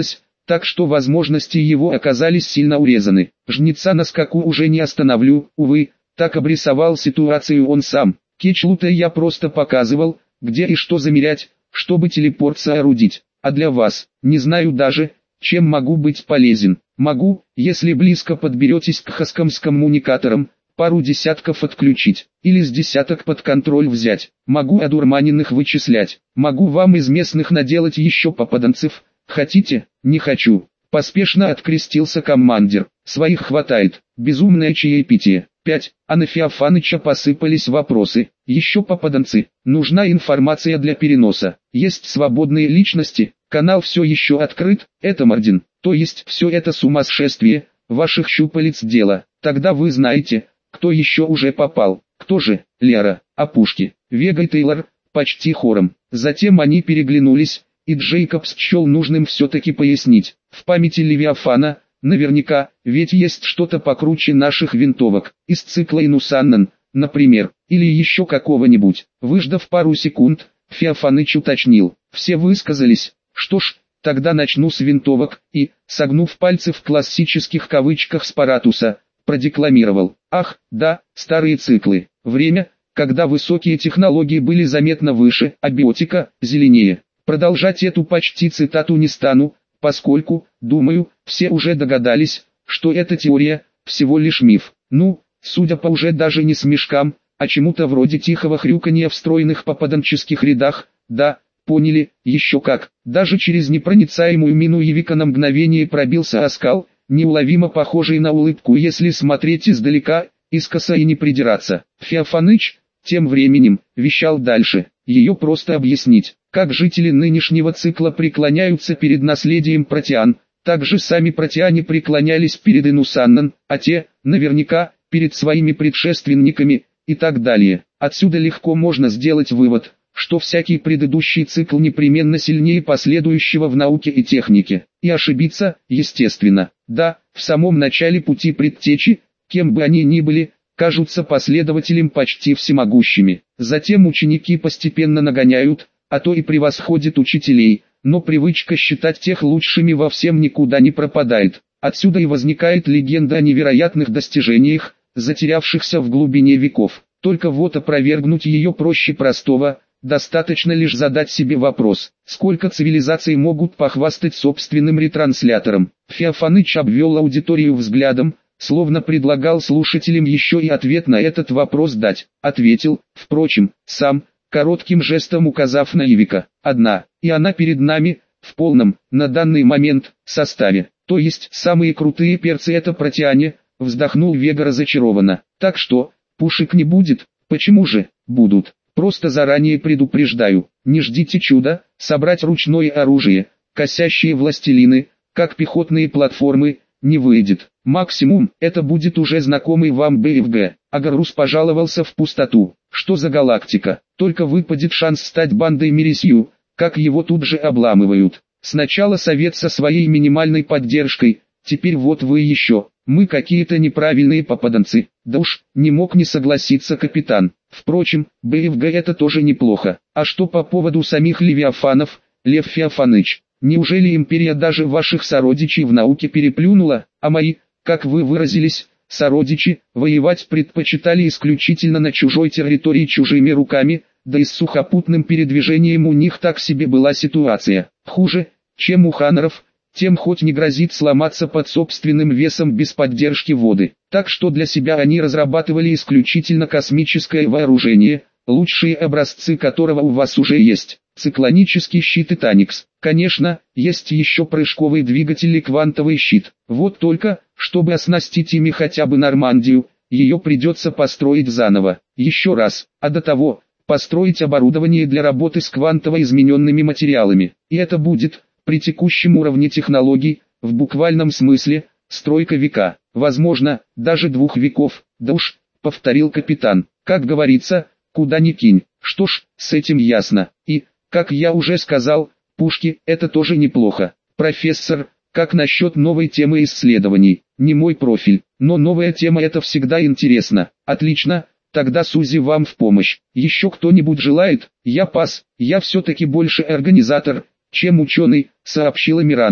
так что возможности его оказались сильно урезаны. Жнеца на скаку уже не остановлю, увы, так обрисовал ситуацию он сам. Кечлу-то я просто показывал, где и что замерять, чтобы телепорт соорудить. А для вас, не знаю даже, чем могу быть полезен. Могу, если близко подберетесь к хаскам с коммуникатором, пару десятков отключить, или с десяток под контроль взять. Могу одурманенных вычислять. Могу вам из местных наделать еще попаданцев. Хотите? Не хочу. Поспешно открестился командир. Своих хватает. Безумное чаепитие. пять. А на Феофаныча посыпались вопросы. Еще попаданцы. Нужна информация для переноса. Есть свободные личности. Канал все еще открыт. Это Мардин. То есть все это сумасшествие. Ваших щупалец дело. Тогда вы знаете, кто еще уже попал. Кто же? Лера, Опушки, Вега и Тейлор. Почти хором. Затем они переглянулись, и Джейкобс счел нужным все-таки пояснить. В памяти Левиафана, наверняка, ведь есть что-то покруче наших винтовок, из цикла Инусаннан, например, или еще какого-нибудь. Выждав пару секунд, Феофаныч уточнил. Все высказались. Что ж, тогда начну с винтовок, и, согнув пальцы в классических кавычках Спаратуса, продекламировал. Ах, да, старые циклы. Время, когда высокие технологии были заметно выше, а биотика – зеленее. Продолжать эту почти цитату не стану, поскольку, думаю, все уже догадались, что эта теория – всего лишь миф. Ну, судя по уже даже не смешкам, а чему-то вроде тихого хрюканья в стройных попаданческих рядах, да, поняли, еще как. Даже через непроницаемую мину Евика на мгновение пробился оскал, неуловимо похожий на улыбку, если смотреть издалека, искоса и не придираться. Феофаныч, тем временем, вещал дальше. Ее просто объяснить. Как жители нынешнего цикла преклоняются перед наследием протеан, так же сами протеане преклонялись перед Инусаннан, а те, наверняка, перед своими предшественниками, и так далее. Отсюда легко можно сделать вывод, что всякий предыдущий цикл непременно сильнее последующего в науке и технике. И ошибиться, естественно. Да, в самом начале пути предтечи, кем бы они ни были, кажутся последователям почти всемогущими. Затем ученики постепенно нагоняют, а то и превосходят учителей, но привычка считать тех лучшими во всем никуда не пропадает. Отсюда и возникает легенда о невероятных достижениях, затерявшихся в глубине веков. Только вот опровергнуть ее проще простого, достаточно лишь задать себе вопрос, сколько цивилизаций могут похвастать собственным ретранслятором. Феофаныч обвел аудиторию взглядом, словно предлагал слушателям еще и ответ на этот вопрос дать. Ответил, впрочем, сам, коротким жестом указав на Евика. Одна, и она перед нами, в полном, на данный момент, составе. То есть самые крутые перцы это протеане, вздохнул Вега разочарованно. Так что, пушек не будет? Почему же? Будут. Просто заранее предупреждаю, не ждите чуда, собрать ручное оружие, косящие властелины, как пехотные платформы, не выйдет. Максимум, это будет уже знакомый вам БФГ. Агарус пожаловался в пустоту. Что за галактика? Только выпадет шанс стать бандой Мерисью, как его тут же обламывают. Сначала совет со своей минимальной поддержкой, теперь вот вы еще. Мы какие-то неправильные попаданцы. Да уж, не мог не согласиться капитан. Впрочем, БФГ это тоже неплохо. А что по поводу самих Левиафанов, Лев Феофаныч? Неужели империя даже ваших сородичей в науке переплюнула, а мои, как вы выразились, сородичи, воевать предпочитали исключительно на чужой территории чужими руками, да и с сухопутным передвижением у них так себе была ситуация. Хуже, чем у ханеров, тем хоть не грозит сломаться под собственным весом без поддержки воды. Так что для себя они разрабатывали исключительно космическое вооружение, лучшие образцы которого у вас уже есть. Циклонический щит и Таникс. Конечно, есть еще прыжковый двигатель и квантовый щит. Вот только, чтобы оснастить ими хотя бы Нормандию, ее придется построить заново. Еще раз, а до того, построить оборудование для работы с квантово измененными материалами. И это будет, при текущем уровне технологий, в буквальном смысле, стройка века. Возможно, даже двух веков. Да уж, повторил капитан. Как говорится, куда ни кинь. Что ж, с этим ясно. И, как я уже сказал, пушки – это тоже неплохо. Профессор, как насчет новой темы исследований? Не мой профиль, но новая тема – это всегда интересно. Отлично, тогда Сузи вам в помощь. Еще кто-нибудь желает? Я пас, я все-таки больше организатор, чем ученый, сообщила Миранда.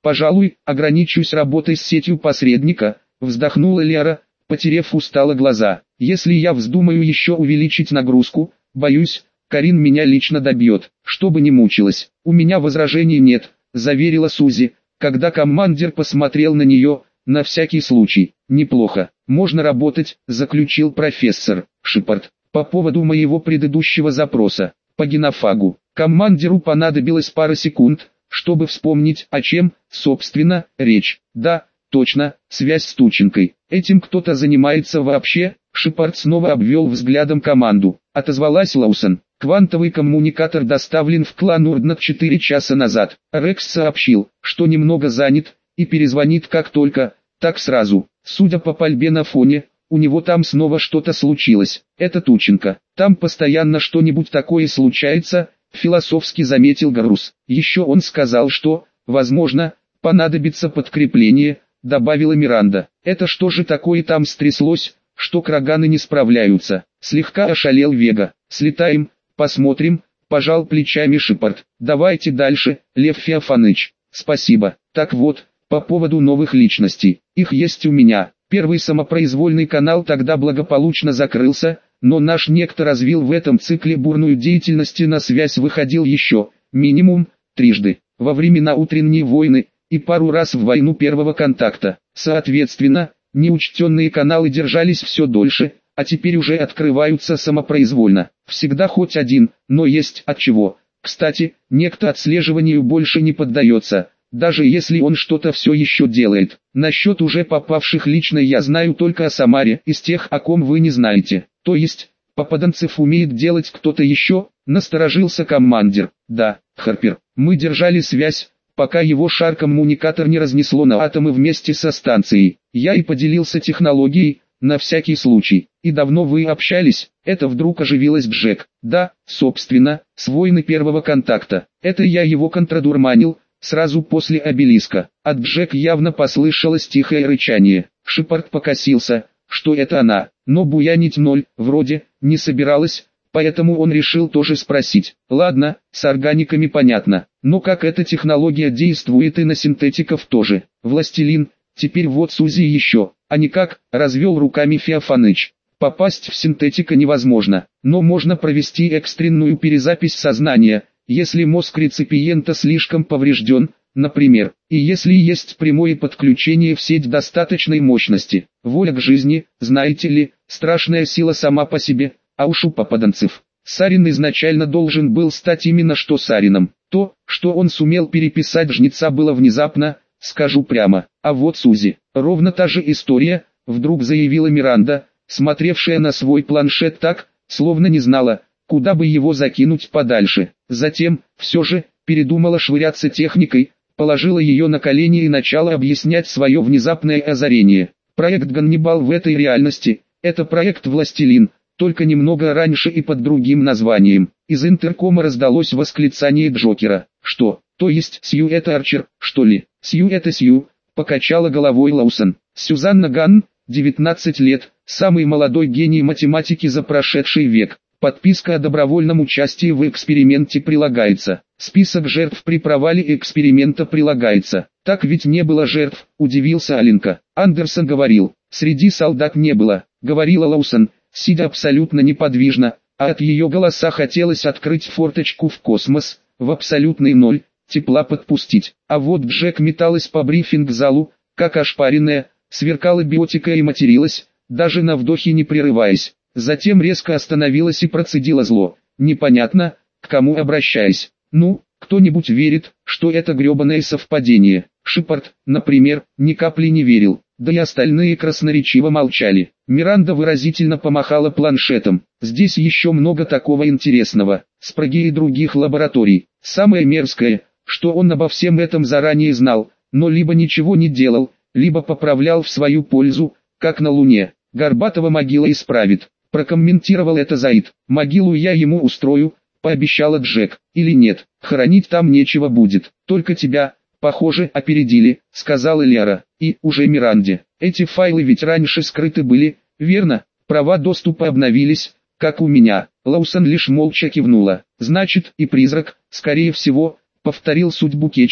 Пожалуй, ограничусь работой с сетью посредника, вздохнула Лера, потерев устало глаза. Если я вздумаю еще увеличить нагрузку, боюсь, Карин меня лично добьет, чтобы не мучилась. У меня возражений нет, заверила Сузи, когда командир посмотрел на нее, на всякий случай. Неплохо, можно работать, заключил профессор Шепард. По поводу моего предыдущего запроса, по генофагу, командиру понадобилось пара секунд, чтобы вспомнить, о чем, собственно, речь. Да, точно, связь с Тученкой. Этим кто-то занимается вообще? Шепард снова обвел взглядом команду. Отозвалась Лаусон. Квантовый коммуникатор доставлен в клан Урднат четыре часа назад. Рекс сообщил, что немного занят, и перезвонит как только, так сразу. Судя по пальбе на фоне, у него там снова что-то случилось. Это Тученка. Там постоянно что-нибудь такое случается, философски заметил Гарус. Еще он сказал, что, возможно, понадобится подкрепление, добавила Миранда. Это что же такое там стряслось, что краганы не справляются? Слегка ошалел Вега. Слетаем, посмотрим, пожал плечами Шепард. Давайте дальше, Лев Феофаныч. Спасибо. Так вот, по поводу новых личностей. Их есть у меня. Первый самопроизвольный канал тогда благополучно закрылся, но наш некто развил в этом цикле бурную деятельность и на связь выходил еще, минимум, трижды, во времена утренней войны, и пару раз в войну первого контакта. Соответственно, неучтенные каналы держались все дольше, а теперь уже открываются самопроизвольно. Всегда хоть один, но есть от чего. Кстати, некто отслеживанию больше не поддается, даже если он что-то все еще делает. Насчет уже попавших лично я знаю только о Самаре, из тех, о ком вы не знаете. То есть, попаданцев умеет делать кто-то еще, насторожился командир. Да, Харпер, мы держали связь, пока его шар-коммуникатор не разнесло на атомы вместе со станцией. Я и поделился технологией, на всякий случай. И давно вы общались? Это вдруг оживилась Джек. Да, собственно, с войны первого контакта. Это я его контрадурманил, сразу после обелиска. От Джек явно послышалось тихое рычание. Шепард покосился, что это она, но буянить ноль, вроде, не собиралась, поэтому он решил тоже спросить. Ладно, с органиками понятно, но как эта технология действует и на синтетиков тоже? Властелин, теперь вот Сузи еще, а никак, развел руками Феофаныч. Попасть в синтетика невозможно, но можно провести экстренную перезапись сознания, если мозг реципиента слишком поврежден, например, и если есть прямое подключение в сеть достаточной мощности. Воля к жизни, знаете ли, страшная сила сама по себе, а уж у попаданцев. Сарин изначально должен был стать именно что Сарином. То, что он сумел переписать Жнеца, было внезапно, скажу прямо. А вот Сузи, ровно та же история, вдруг заявила Миранда, смотревшая на свой планшет так, словно не знала, куда бы его закинуть подальше. Затем, все же, передумала швыряться техникой, положила ее на колени и начала объяснять свое внезапное озарение. Проект Ганнибал в этой реальности, это проект Властелин, только немного раньше и под другим названием. Из интеркома раздалось восклицание Джокера. Что, то есть Сью это Арчер, что ли? Сью это Сью, покачала головой Лаусон. Сюзанна Ганн, девятнадцать лет, самый молодой гений математики за прошедший век. Подписка о добровольном участии в эксперименте прилагается. Список жертв при провале эксперимента прилагается. Так ведь не было жертв, удивился Аленка. Андерсон говорил, среди солдат не было, говорила Лаусон, сидя абсолютно неподвижно, а от ее голоса хотелось открыть форточку в космос, в абсолютный ноль, тепла подпустить. А вот Джек металась по брифинг-залу, как ошпаренная, сверкала биотика и материлась, даже на вдохе не прерываясь. Затем резко остановилась и процедила зло. Непонятно, к кому обращаясь. Ну, кто-нибудь верит, что это гребаное совпадение. Шепард, например, ни капли не верил. Да и остальные красноречиво молчали. Миранда выразительно помахала планшетом. Здесь еще много такого интересного. Спраги и других лабораторий. Самое мерзкое, что он обо всем этом заранее знал, но либо ничего не делал, либо поправлял в свою пользу, как на Луне. Горбатова могила исправит. Прокомментировал это Заид. Могилу я ему устрою, пообещала Джек. Или нет, хоронить там нечего будет. Только тебя, похоже, опередили, сказала Лера. И, уже Миранде. Эти файлы ведь раньше скрыты были, верно? Права доступа обновились, как у меня. Лаусон лишь молча кивнула. Значит, и призрак, скорее всего, повторил судьбу Кечлу,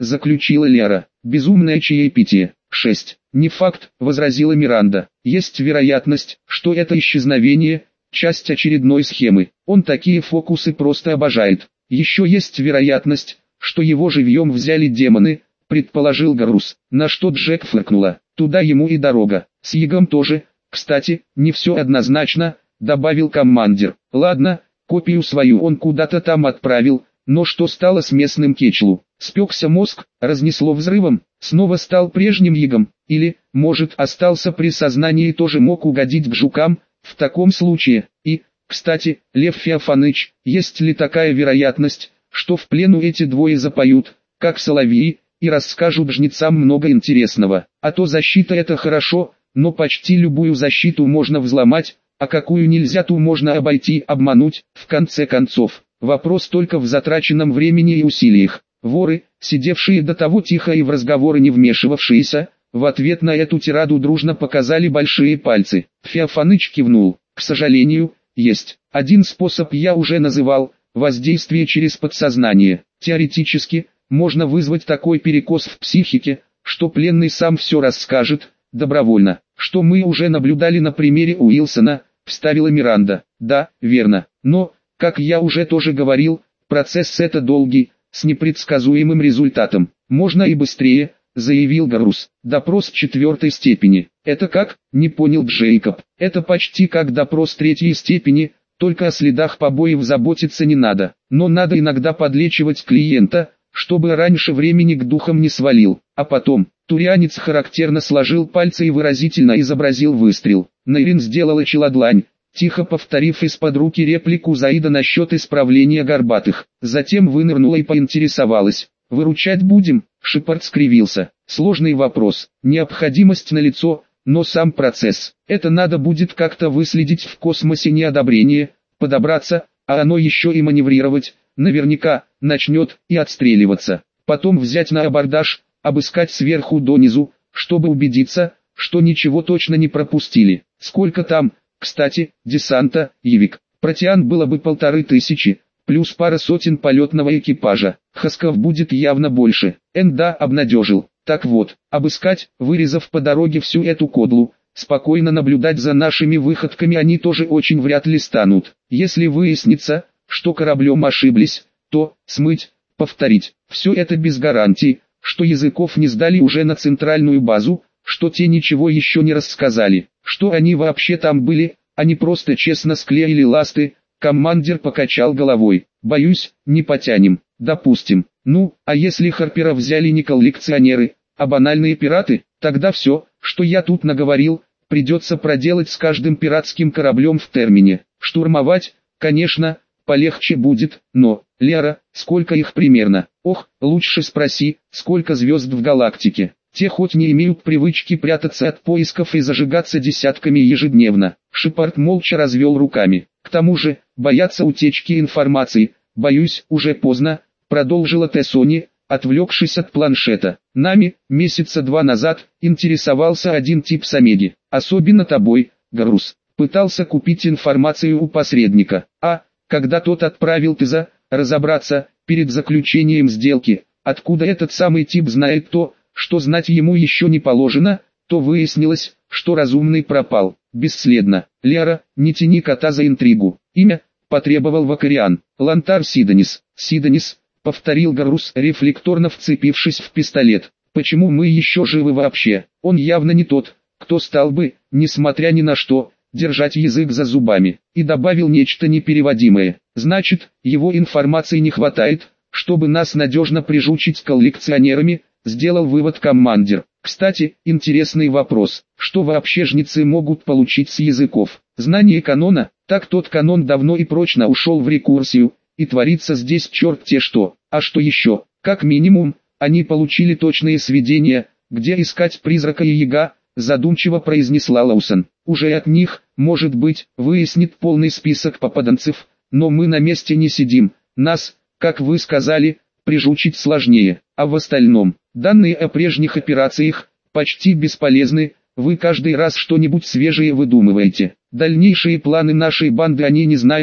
заключила Лера. Безумное чаепитие. шесть. Не факт, возразила Миранда. Есть вероятность, что это исчезновение – часть очередной схемы. Он такие фокусы просто обожает. Еще есть вероятность, что его живьем взяли демоны, предположил Гарус. На что Джек фыркнула. Туда ему и дорога. С Ягом тоже. Кстати, не все однозначно, добавил командир. Ладно, копию свою он куда-то там отправил, но что стало с местным Кечлу? Спекся мозг, разнесло взрывом, снова стал прежним Ягом, или, может, остался при сознании и тоже мог угодить к жукам, в таком случае. И, кстати, Лев Феофаныч, есть ли такая вероятность, что в плену эти двое запоют, как соловьи, и расскажут жнецам много интересного? А то защита это хорошо, но почти любую защиту можно взломать, а какую нельзя, ту можно обойти, обмануть, в конце концов. Вопрос только в затраченном времени и усилиях. Воры, сидевшие до того тихо и в разговоры не вмешивавшиеся, в ответ на эту тираду дружно показали большие пальцы. Феофаныч кивнул. К сожалению, есть. Один способ я уже называл – воздействие через подсознание. Теоретически, можно вызвать такой перекос в психике, что пленный сам все расскажет, добровольно. Что мы уже наблюдали на примере Уилсона, вставила Миранда. Да, верно. Но, как я уже тоже говорил, процесс это долгий, с непредсказуемым результатом. Можно и быстрее, заявил Гарус. Допрос четвертой степени. Это как? Не понял Джейкоб. Это почти как допрос третьей степени, только о следах побоев заботиться не надо. Но надо иногда подлечивать клиента, чтобы раньше времени к духам не свалил. А потом, турянец характерно сложил пальцы и выразительно изобразил выстрел. Нейрин сделала челодлань, тихо повторив из-под руки реплику Заида насчет исправления горбатых. Затем вынырнула и поинтересовалась. «Выручать будем?» Шепард скривился. «Сложный вопрос. Необходимость налицо, но сам процесс. Это надо будет как-то выследить в космосе неодобрение, подобраться, а оно еще и маневрировать, наверняка, начнет и отстреливаться. Потом взять на абордаж, обыскать сверху донизу, чтобы убедиться, что ничего точно не пропустили. Сколько там, кстати, десанта, Явик? Протеан было бы полторы тысячи, плюс пара сотен полетного экипажа. Хасков будет явно больше». Энда обнадежил. Так вот, обыскать, вырезав по дороге всю эту кодлу, спокойно наблюдать за нашими выходками они тоже очень вряд ли станут. Если выяснится, что кораблем ошиблись, то смыть, повторить. Все это без гарантии, что языков не сдали уже на центральную базу, что те ничего еще не рассказали, что они вообще там были, а не просто честно склеили ласты. Командир покачал головой. «Боюсь, не потянем. Допустим. Ну, а если Харпера взяли не коллекционеры, а банальные пираты, тогда все, что я тут наговорил, придется проделать с каждым пиратским кораблем в термине. Штурмовать, конечно, полегче будет, но, Лера, сколько их примерно? Ох, лучше спроси, сколько звезд в галактике. Те хоть не имеют привычки прятаться от поисков и зажигаться десятками ежедневно». Шепард молча развел руками. «К тому же, боятся утечки информации. Боюсь, уже поздно», продолжила Тессони, отвлекшись от планшета. «Нами, месяца два назад, интересовался один тип с Омеги. Особенно тобой, Гарус. Пытался купить информацию у посредника. А, когда тот отправил Теза, разобраться, перед заключением сделки, откуда этот самый тип знает то, что знать ему еще не положено, то выяснилось, что разумный пропал, бесследно. Лера, не тяни кота за интригу. Имя?» потребовал Вакариан. «Лантар Сидонис». «Сидонис», повторил Гарус, рефлекторно вцепившись в пистолет. «Почему мы еще живы вообще? Он явно не тот, кто стал бы, несмотря ни на что, держать язык за зубами». И добавил нечто непереводимое. «Значит, его информации не хватает, чтобы нас надежно прижучить коллекционерами», сделал вывод командир. «Кстати, интересный вопрос. Что вообще жнецы могут получить с языков? Знание канона? Так тот канон давно и прочно ушел в рекурсию, и творится здесь черт-те что. А что еще? Как минимум, они получили точные сведения, где искать призрака и яга», задумчиво произнесла Лаусон. «Уже от них, может быть, выяснит полный список попаданцев, но мы на месте не сидим. Нас, как вы сказали, прижучить сложнее. А в остальном, данные о прежних операциях, почти бесполезны, вы каждый раз что-нибудь свежее выдумываете. Дальнейшие планы нашей банды они не знают»,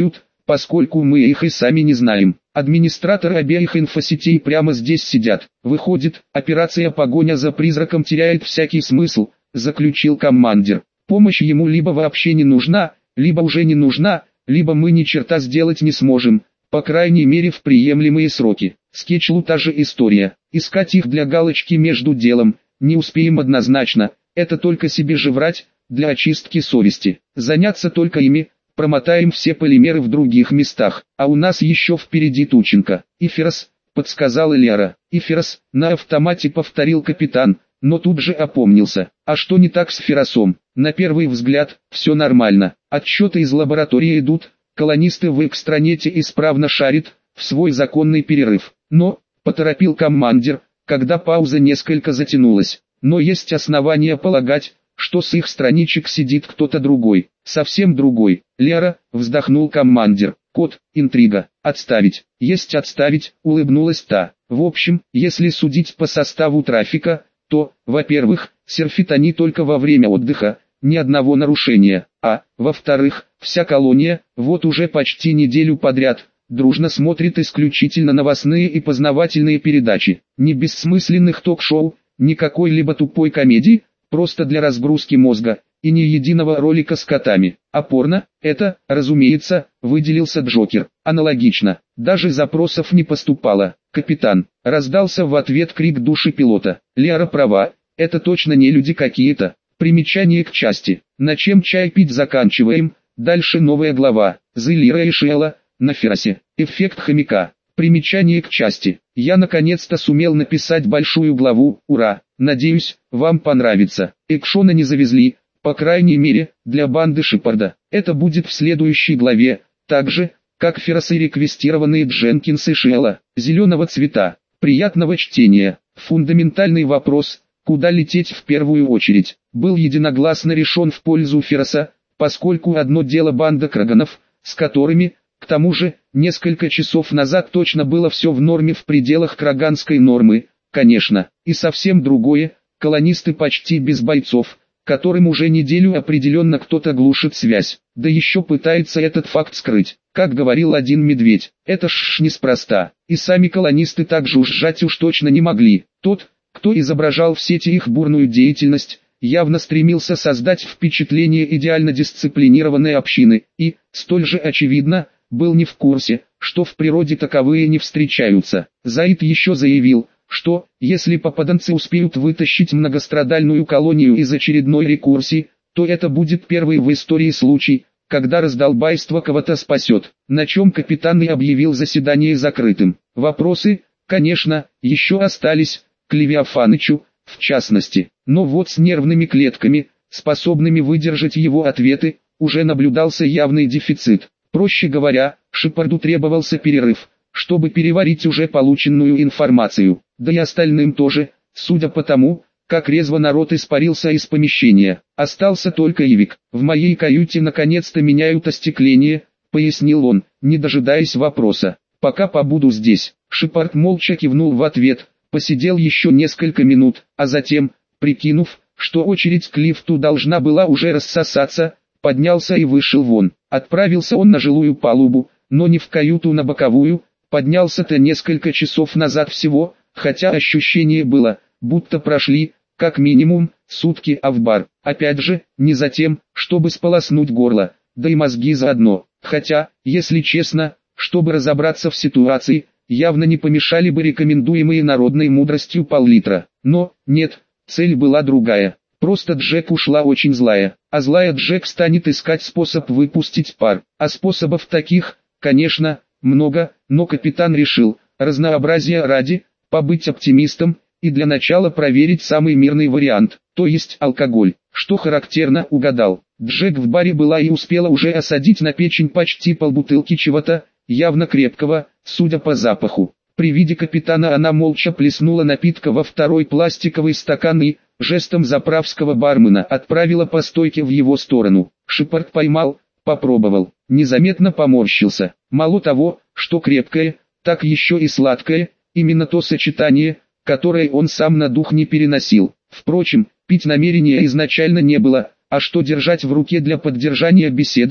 поскольку мы их и сами не знаем. Администраторы обеих инфосетей прямо здесь сидят. Выходит, операция «Погоня за призраком» теряет всякий смысл, заключил командир. Помощь ему либо вообще не нужна, либо уже не нужна, либо мы ни черта сделать не сможем, по крайней мере в приемлемые сроки. С Кетчлу та же история. Искать их для галочки между делом не успеем однозначно, это только себе же врать, для очистки совести. Заняться только ими, промотаем все полимеры в других местах, а у нас еще впереди Тученко. Иферос, подсказала Лера. Иферос, на автомате повторил капитан, но тут же опомнился. А что не так с Феросом? На первый взгляд, все нормально. Отчеты из лаборатории идут, колонисты в экстранете исправно шарят, в свой законный перерыв. Но, поторопил командир, когда пауза несколько затянулась. Но есть основания полагать, что с их страничек сидит кто-то другой, совсем другой. Лера, вздохнул командир. Код, интрига, отставить. Есть отставить, улыбнулась та. В общем, если судить по составу трафика, то, во-первых, серфит они только во время отдыха, ни одного нарушения, а, во-вторых, вся колония, вот уже почти неделю подряд, дружно смотрит исключительно новостные и познавательные передачи, ни бессмысленных ток-шоу, ни какой-либо тупой комедии, просто для разгрузки мозга, и ни единого ролика с котами. А порно, это, разумеется, выделился Джокер. Аналогично, даже запросов не поступало. Капитан, раздался в ответ крик души пилота. Лера права, это точно не люди какие-то. Примечание к части. На чем чай пить заканчиваем, дальше новая глава. Зелира и Шиэла, на Феросе. Эффект хомяка. Примечание к части. Я наконец-то сумел написать большую главу, ура. Надеюсь, вам понравится. Экшона не завезли, по крайней мере, для банды Шепарда. Это будет в следующей главе, так же, как Феросы реквестированные Дженкинс и Шиэла, зеленого цвета. Приятного чтения. Фундаментальный вопрос, куда лететь в первую очередь, был единогласно решен в пользу Фероса, поскольку одно дело банда краганов, с которыми, к тому же, несколько часов назад точно было все в норме в пределах краганской нормы, конечно, и совсем другое, колонисты почти без бойцов, которым уже неделю определенно кто-то глушит связь, да еще пытается этот факт скрыть. Как говорил один медведь, это ж неспроста, и сами колонисты так жужжать уж точно не могли. Тот, кто изображал в сети их бурную деятельность, явно стремился создать впечатление идеально дисциплинированной общины, и, столь же очевидно, был не в курсе, что в природе таковые не встречаются. Заид еще заявил, что, если попаданцы успеют вытащить многострадальную колонию из очередной рекурсии, то это будет первый в истории случай, когда раздолбайство кого-то спасет, на чем капитан и объявил заседание закрытым. Вопросы, конечно, еще остались, к Левиафанычу, в частности, но вот с нервными клетками, способными выдержать его ответы, уже наблюдался явный дефицит. Проще говоря, Шепарду требовался перерыв, чтобы переварить уже полученную информацию, да и остальным тоже, судя по тому, как резво народ испарился из помещения. Остался только Ивик. В моей каюте наконец-то меняют остекление, пояснил он, не дожидаясь вопроса. Пока побуду здесь. Шепард молча кивнул в ответ, посидел еще несколько минут, а затем, прикинув, что очередь к лифту должна была уже рассосаться, поднялся и вышел вон. Отправился он на жилую палубу, но не в каюту на боковую, поднялся-то несколько часов назад всего, хотя ощущение было, будто прошли, как минимум, сутки, а в бар. Опять же, не за тем, чтобы сполоснуть горло, да и мозги заодно. Хотя, если честно, чтобы разобраться в ситуации, явно не помешали бы рекомендуемые народной мудростью пол-литра. Но, нет, цель была другая. Просто Джек ушла очень злая, а злая Джек станет искать способ выпустить пар. А способов таких, конечно, много, но капитан решил, разнообразия ради, побыть оптимистом, и для начала проверить самый мирный вариант, то есть алкоголь. Что характерно, угадал. Джек в баре была и успела уже осадить на печень почти полбутылки чего-то, явно крепкого, судя по запаху. При виде капитана она молча плеснула напитка во второй пластиковый стакан и, жестом заправского бармена, отправила по стойке в его сторону. Шепард поймал, попробовал, незаметно поморщился. Мало того, что крепкое, так еще и сладкое, именно то сочетание, которое он сам на дух не переносил. Впрочем, пить намерения изначально не было, а что держать в руке для поддержания беседы,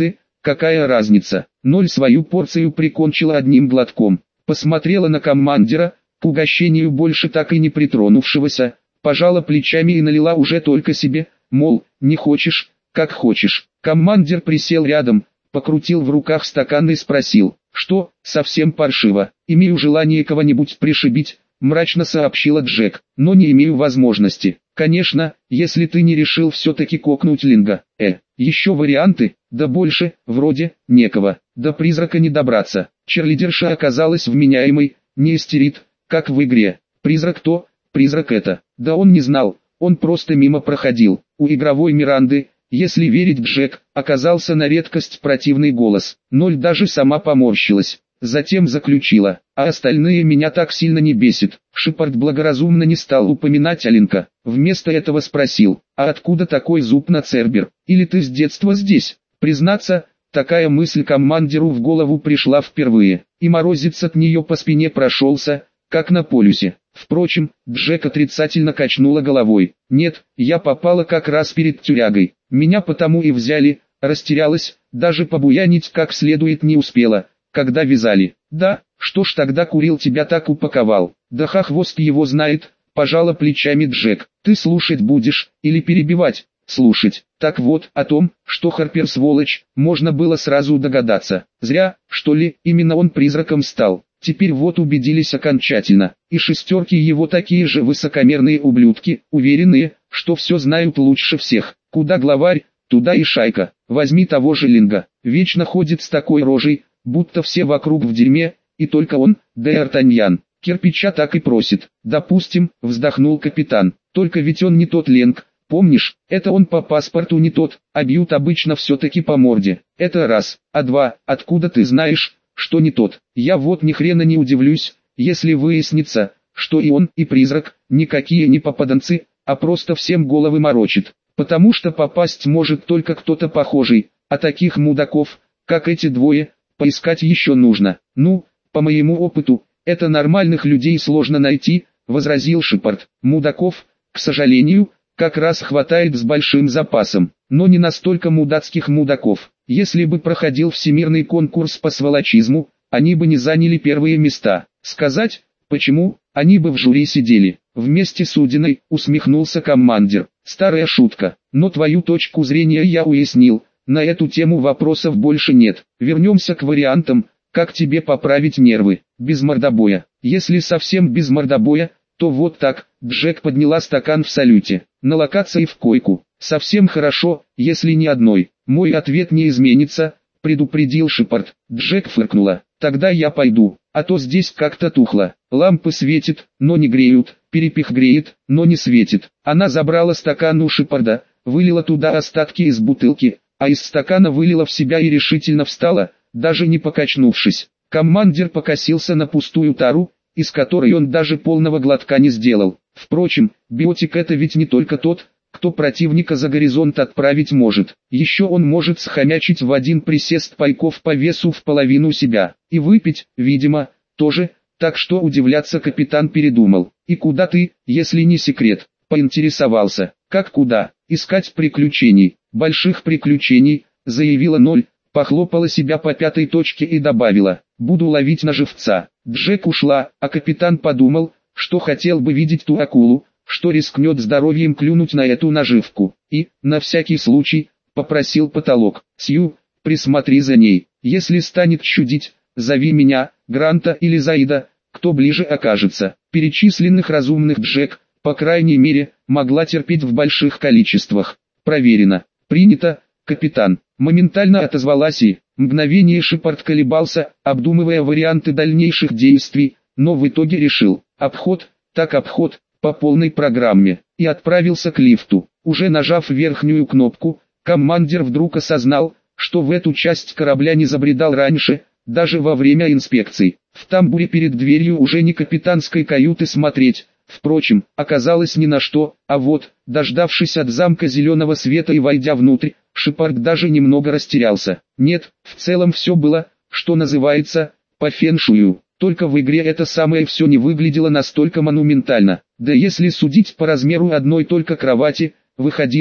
какая разница. Ноль свою порцию прикончила одним глотком. Посмотрела на командира, к угощению больше так и не притронувшегося, пожала плечами и налила уже только себе, мол, не хочешь, как хочешь. Командир присел рядом, покрутил в руках стакан и спросил, что, совсем паршиво, имею желание кого-нибудь пришибить, мрачно сообщила Джек, но не имею возможности. Конечно, если ты не решил все-таки кокнуть Линга. Э, еще варианты, да больше, вроде, некого, до призрака не добраться. Черлидерша оказалась вменяемой, не истерит, как в игре. Призрак то, призрак это. Да он не знал, он просто мимо проходил. У игровой Миранды, если верить Джек, оказался на редкость противный голос. Ноль даже сама поморщилась. Затем заключила, а остальные меня так сильно не бесит. Шепард благоразумно не стал упоминать Алинка. Вместо этого спросил, а откуда такой зуб на Цербер? Или ты с детства здесь? Признаться, такая мысль командиру в голову пришла впервые, и морозец от нее по спине прошелся, как на полюсе. Впрочем, Джек отрицательно качнула головой. Нет, я попала как раз перед тюрягой. Меня потому и взяли, растерялась, даже побуянить как следует не успела, когда вязали. Да, что ж тогда курил тебя так упаковал? Да ха, хвост его знает, пожала плечами Джек. Ты слушать будешь, или перебивать? Слушать. Так вот, о том, что Харпер сволочь, можно было сразу догадаться. Зря, что ли, именно он призраком стал. Теперь вот убедились окончательно. И шестерки его такие же высокомерные ублюдки, уверенные, что все знают лучше всех. Куда главарь, туда и шайка. Возьми того же Линга. Вечно ходит с такой рожей, будто все вокруг в дерьме, и только он, Д'Артаньян. Кирпича так и просит. Допустим, вздохнул капитан. Только ведь он не тот Ленг. Помнишь, это он по паспорту не тот, а бьют обычно все-таки по морде. Это раз. А два, откуда ты знаешь, что не тот? Я вот ни хрена не удивлюсь, если выяснится, что и он, и призрак, никакие не попаданцы, а просто всем головы морочит. Потому что попасть может только кто-то похожий, а таких мудаков, как эти двое, поискать еще нужно. Ну, по моему опыту, это нормальных людей сложно найти, возразил Шепард. Мудаков, к сожалению, как раз хватает с большим запасом, но не настолько мудацких мудаков. Если бы проходил всемирный конкурс по сволочизму, они бы не заняли первые места. Сказать, почему, они бы в жюри сидели. Вместе с Удиной, усмехнулся командир. Старая шутка, но твою точку зрения я уяснил, на эту тему вопросов больше нет. Вернемся к вариантам, как тебе поправить нервы, без мордобоя. Если совсем без мордобоя, то вот так. Джек подняла стакан в салюте. На локации в койку. Совсем хорошо, если ни одной. Мой ответ не изменится, предупредил Шепард. Джек фыркнула. Тогда я пойду, а то здесь как-то тухло. Лампы светят, но не греют, перепих греет, но не светит. Она забрала стакан у Шепарда, вылила туда остатки из бутылки, а из стакана вылила в себя и решительно встала, даже не покачнувшись. Командир покосился на пустую тару, из которой он даже полного глотка не сделал. Впрочем, биотик это ведь не только тот, кто противника за горизонт отправить может. Еще он может схомячить в один присест пайков по весу в половину себя. И выпить, видимо, тоже, так что удивляться капитан передумал. И куда ты, если не секрет, поинтересовался. Как куда? Искать приключений. Больших приключений, заявила Ноль, похлопала себя по пятой точке и добавила. Буду ловить на живца. Джек ушла, а капитан подумал, что хотел бы видеть ту акулу, что рискнет здоровьем клюнуть на эту наживку. И, на всякий случай, попросил потолок. Сью, присмотри за ней. Если станет чудить, зови меня, Гранта или Заида, кто ближе окажется. Перечисленных разумных Джек, по крайней мере, могла терпеть в больших количествах. Проверено. Принято, капитан. Моментально отозвалась и, мгновение Шепард колебался, обдумывая варианты дальнейших действий, но в итоге решил, обход, так обход, по полной программе, и отправился к лифту. Уже нажав верхнюю кнопку, командир вдруг осознал, что в эту часть корабля не забредал раньше, даже во время инспекций. В тамбуре перед дверью уже не капитанской каюты смотреть, впрочем, оказалось ни на что, а вот, дождавшись от замка зеленого света и войдя внутрь, Шепард даже немного растерялся. Нет, в целом все было, что называется, по фэншую. Только в игре это самое все не выглядело настолько монументально. Да если судить по размеру одной только кровати, выходило,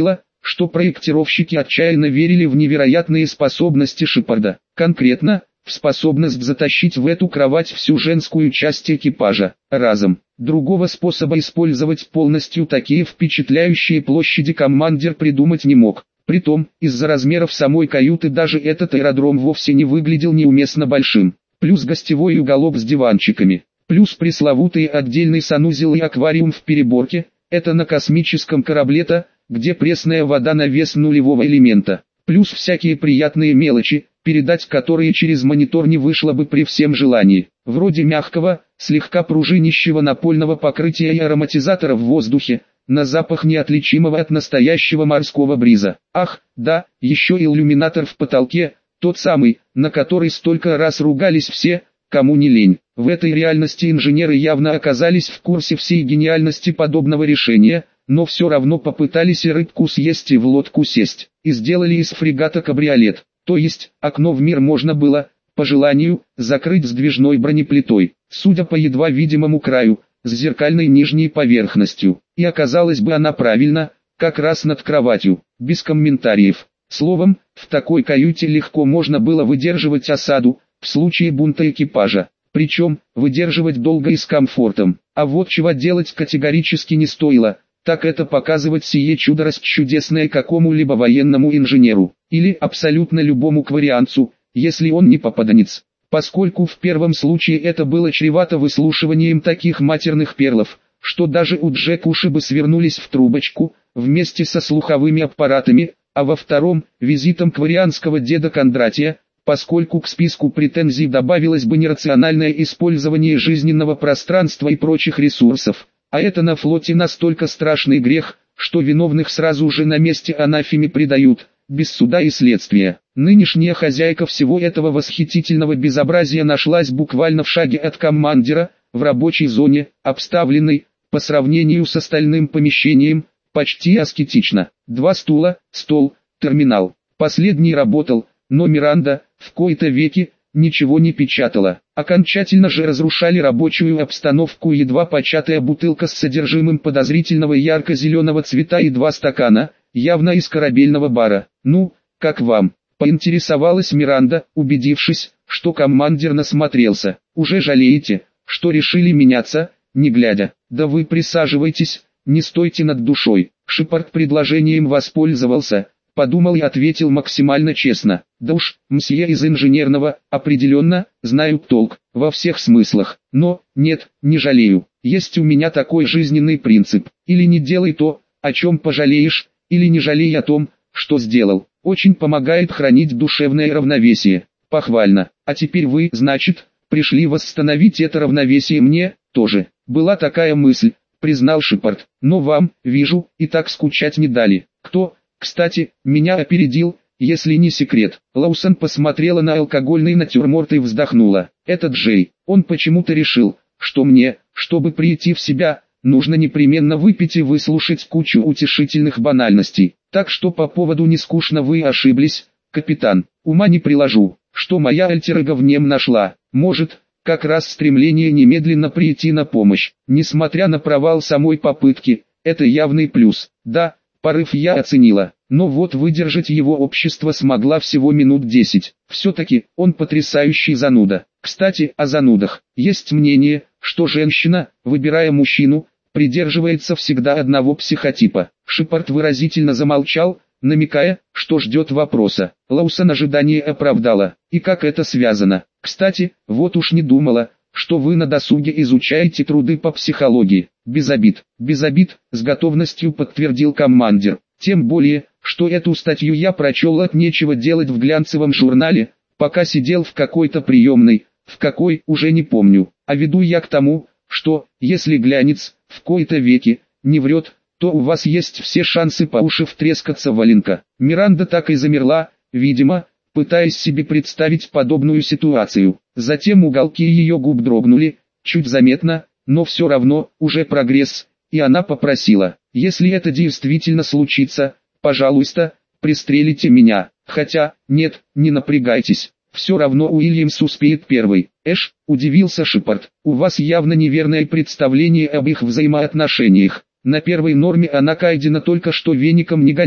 что проектировщики отчаянно верили в невероятные способности Шепарда. Конкретно, в способность затащить в эту кровать всю женскую часть экипажа, разом. Другого способа использовать полностью такие впечатляющие площади командир придумать не мог. Притом, из-за размеров самой каюты даже этот аэродром вовсе не выглядел неуместно большим. Плюс гостевой уголок с диванчиками. Плюс пресловутый отдельный санузел и аквариум в переборке. Это на космическом корабле-то, где пресная вода на вес нулевого элемента. Плюс всякие приятные мелочи, передать которые через монитор не вышло бы при всем желании. Вроде мягкого, слегка пружинищего напольного покрытия и ароматизатора в воздухе, на запах неотличимого от настоящего морского бриза. Ах, да, еще иллюминатор в потолке, тот самый, на который столько раз ругались все, кому не лень. В этой реальности инженеры явно оказались в курсе всей гениальности подобного решения, но все равно попытались и рыбку съесть и в лодку сесть, и сделали из фрегата кабриолет. То есть, окно в мир можно было, по желанию, закрыть сдвижной бронеплитой, судя по едва видимому краю, с зеркальной нижней поверхностью. И оказалась бы она правильно, как раз над кроватью, без комментариев. Словом, в такой каюте легко можно было выдерживать осаду, в случае бунта экипажа. Причем, выдерживать долго и с комфортом. А вот чего делать категорически не стоило, так это показывать сие чудо расчудесное какому-либо военному инженеру, или абсолютно любому кварианцу, если он не попаданец. Поскольку в первом случае это было чревато выслушиванием таких матерных перлов, что даже у Джек уши бы свернулись в трубочку, вместе со слуховыми аппаратами, а во втором – визитом кварианского деда Кондратия, поскольку к списку претензий добавилось бы нерациональное использование жизненного пространства и прочих ресурсов, а это на флоте настолько страшный грех, что виновных сразу же на месте анафеме предают, без суда и следствия. Нынешняя хозяйка всего этого восхитительного безобразия нашлась буквально в шаге от командира, в рабочей зоне, обставленной, по сравнению с остальным помещением, почти аскетично. Два стула, стол, терминал. Последний работал, но Миранда, в кои-то веки, ничего не печатала. Окончательно же разрушали рабочую обстановку едва початая бутылка с содержимым подозрительного ярко-зеленого цвета и два стакана, явно из корабельного бара. «Ну, как вам?» — поинтересовалась Миранда, убедившись, что командир насмотрелся. «Уже жалеете, что решили меняться, не глядя?» «Да вы присаживайтесь, не стойте над душой». Шепард предложением воспользовался, подумал и ответил максимально честно. «Да уж, мсье из инженерного, определенно, знаю толк, во всех смыслах. Но, нет, не жалею. Есть у меня такой жизненный принцип. Или не делай то, о чем пожалеешь, или не жалей о том, что сделал. Очень помогает хранить душевное равновесие». «Похвально. А теперь вы, значит, пришли восстановить это равновесие мне, тоже?» «Была такая мысль», признал Шепард. «Но вам, вижу, и так скучать не дали. Кто, кстати, меня опередил, если не секрет?» Лоусон посмотрела на алкогольный натюрморт и вздохнула. «Это Джей. Он почему-то решил, что мне, чтобы прийти в себя, нужно непременно выпить и выслушать кучу утешительных банальностей. Так что по поводу «не скучно» вы ошиблись, капитан. Ума не приложу, что моя альтер-эго в нем нашла. Может, как раз стремление немедленно прийти на помощь. Несмотря на провал самой попытки, это явный плюс. Да, порыв я оценила, но вот выдержать его общество смогла всего минут десять. Все-таки, он потрясающий зануда. Кстати, о занудах. Есть мнение, что женщина, выбирая мужчину, придерживается всегда одного психотипа. Шепард выразительно замолчал, намекая, что ждет вопроса. Лоусон ожидание оправдала. «И как это связано? Кстати, вот уж не думала, что вы на досуге изучаете труды по психологии». «Без обид, без обид», с готовностью подтвердил командир. «Тем более, что эту статью я прочел от нечего делать в глянцевом журнале, пока сидел в какой-то приемной, в какой, уже не помню. А веду я к тому, что, если глянец, в кои-то веки, не врет, то у вас есть все шансы по уши втрескаться в валенка». Миранда так и замерла, видимо, пытаясь себе представить подобную ситуацию. Затем уголки ее губ дрогнули, чуть заметно, но все равно, уже прогресс, и она попросила: «Если это действительно случится, пожалуйста, пристрелите меня. Хотя, нет, не напрягайтесь, все равно Уильямс успеет первый». «Эш», удивился Шепард, — «у вас явно неверное представление об их взаимоотношениях. На первой норме она Кайдена только что веником не гоняла.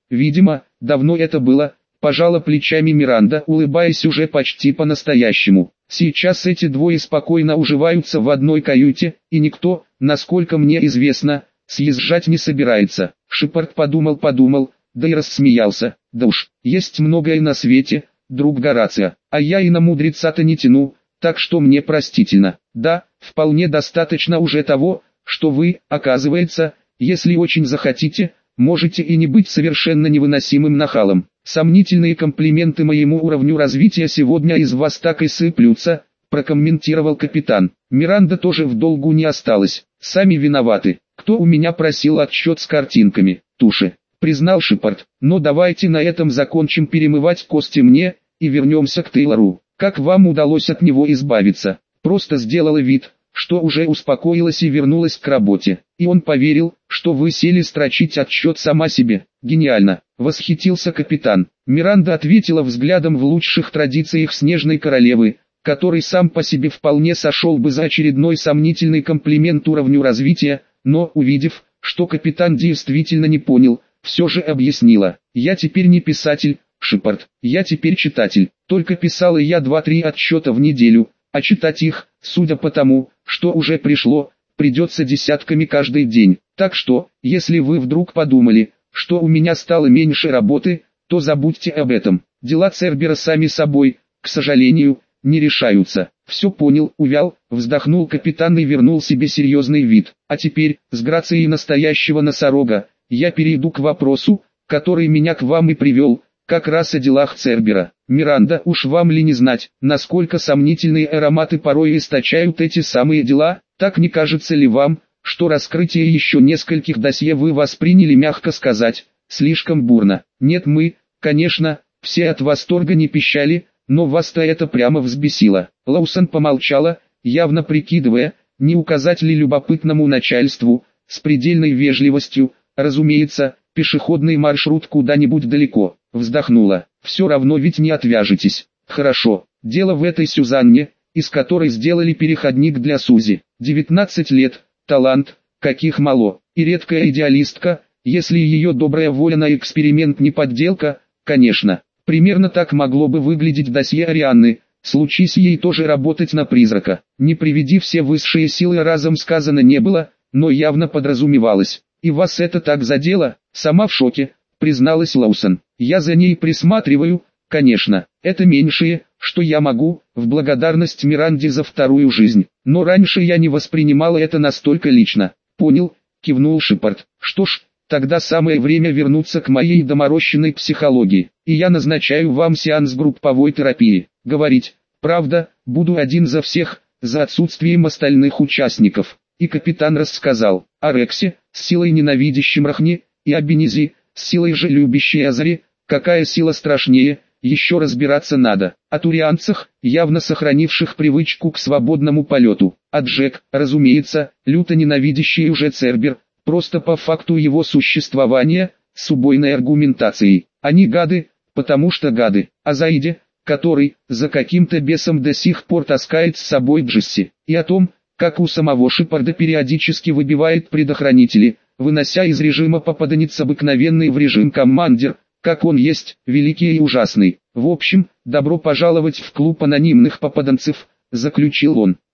видимо, давно это было, пожала плечами Миранда, улыбаясь уже почти по-настоящему. Сейчас эти двое спокойно уживаются в одной каюте, и никто, насколько мне известно, съезжать не собирается. Шепард подумал-подумал, да и рассмеялся. Да уж, есть многое на свете, друг Горацио, а я и на мудреца-то не тяну, так что мне простительно. Да, вполне достаточно уже того, что вы, оказывается, если очень захотите, можете и не быть совершенно невыносимым нахалом. Сомнительные комплименты моему уровню развития сегодня из вас так и сыплются, прокомментировал капитан. Миранда тоже в долгу не осталась. Сами виноваты. Кто у меня просил отчет с картинками? Туши, признал Шепард. Но давайте на этом закончим перемывать кости мне, и вернемся к Тейлору. Как вам удалось от него избавиться? Просто сделала вид, что уже успокоилась и вернулась к работе. И он поверил, что вы сели строчить отчет сама себе. Гениально, восхитился капитан. Миранда ответила взглядом в лучших традициях Снежной Королевы, который сам по себе вполне сошел бы за очередной сомнительный комплимент уровню развития, но, увидев, что капитан действительно не понял, все же объяснила. Я теперь не писатель, Шепард, я теперь читатель. Только писала я два-три отчета в неделю, а читать их, судя по тому, что уже пришло, придется десятками каждый день. Так что, если вы вдруг подумали, что у меня стало меньше работы, то забудьте об этом. Дела Цербера сами собой, к сожалению, не решаются. Все понял, увял, вздохнул капитан и вернул себе серьезный вид. А теперь, с грацией настоящего носорога, я перейду к вопросу, который меня к вам и привел, как раз о делах Цербера. Миранда, уж вам ли не знать, насколько сомнительные ароматы порой источают эти самые дела? Так не кажется ли вам, что раскрытие еще нескольких досье вы восприняли, мягко сказать, слишком бурно? Нет, мы, конечно, все от восторга не пищали, но вас-то это прямо взбесило. Лоусон помолчала, явно прикидывая, не указать ли любопытному начальству, с предельной вежливостью, разумеется, пешеходный маршрут куда-нибудь далеко. Вздохнула. Все равно ведь не отвяжетесь. Хорошо. Дело в этой Сюзанне, из которой сделали переходник для Сузи. девятнадцать лет, талант, каких мало, и редкая идеалистка, если ее добрая воля на эксперимент не подделка, конечно. Примерно так могло бы выглядеть досье Арианны, случись ей тоже работать на призрака. Не приведи все высшие силы разом сказано не было, но явно подразумевалось. И вас это так задело? Сама в шоке, призналась Лоусон. Я за ней присматриваю, конечно, это меньшее, что я могу, в благодарность Миранде за вторую жизнь. Но раньше я не воспринимала это настолько лично. Понял, кивнул Шепард. Что ж, тогда самое время вернуться к моей доморощенной психологии. И я назначаю вам сеанс групповой терапии. Говорить, правда, буду один за всех, за отсутствием остальных участников. И капитан рассказал о Рексе, с силой ненавидящем Рахни, и о Бенизи, с силой же любящей Азари. Какая сила страшнее, еще разбираться надо. О турианцах, явно сохранивших привычку к свободному полету. А Джек, разумеется, люто ненавидящий уже Цербер, просто по факту его существования, с убойной аргументацией. Они гады, потому что гады. О Заиде, который, за каким-то бесом до сих пор таскает с собой Джесси. И о том, как у самого Шепарда периодически выбивает предохранители, вынося из режима попаданец обыкновенный в режим командир, как он есть, великий и ужасный. В общем, добро пожаловать в клуб анонимных попаданцев, заключил он.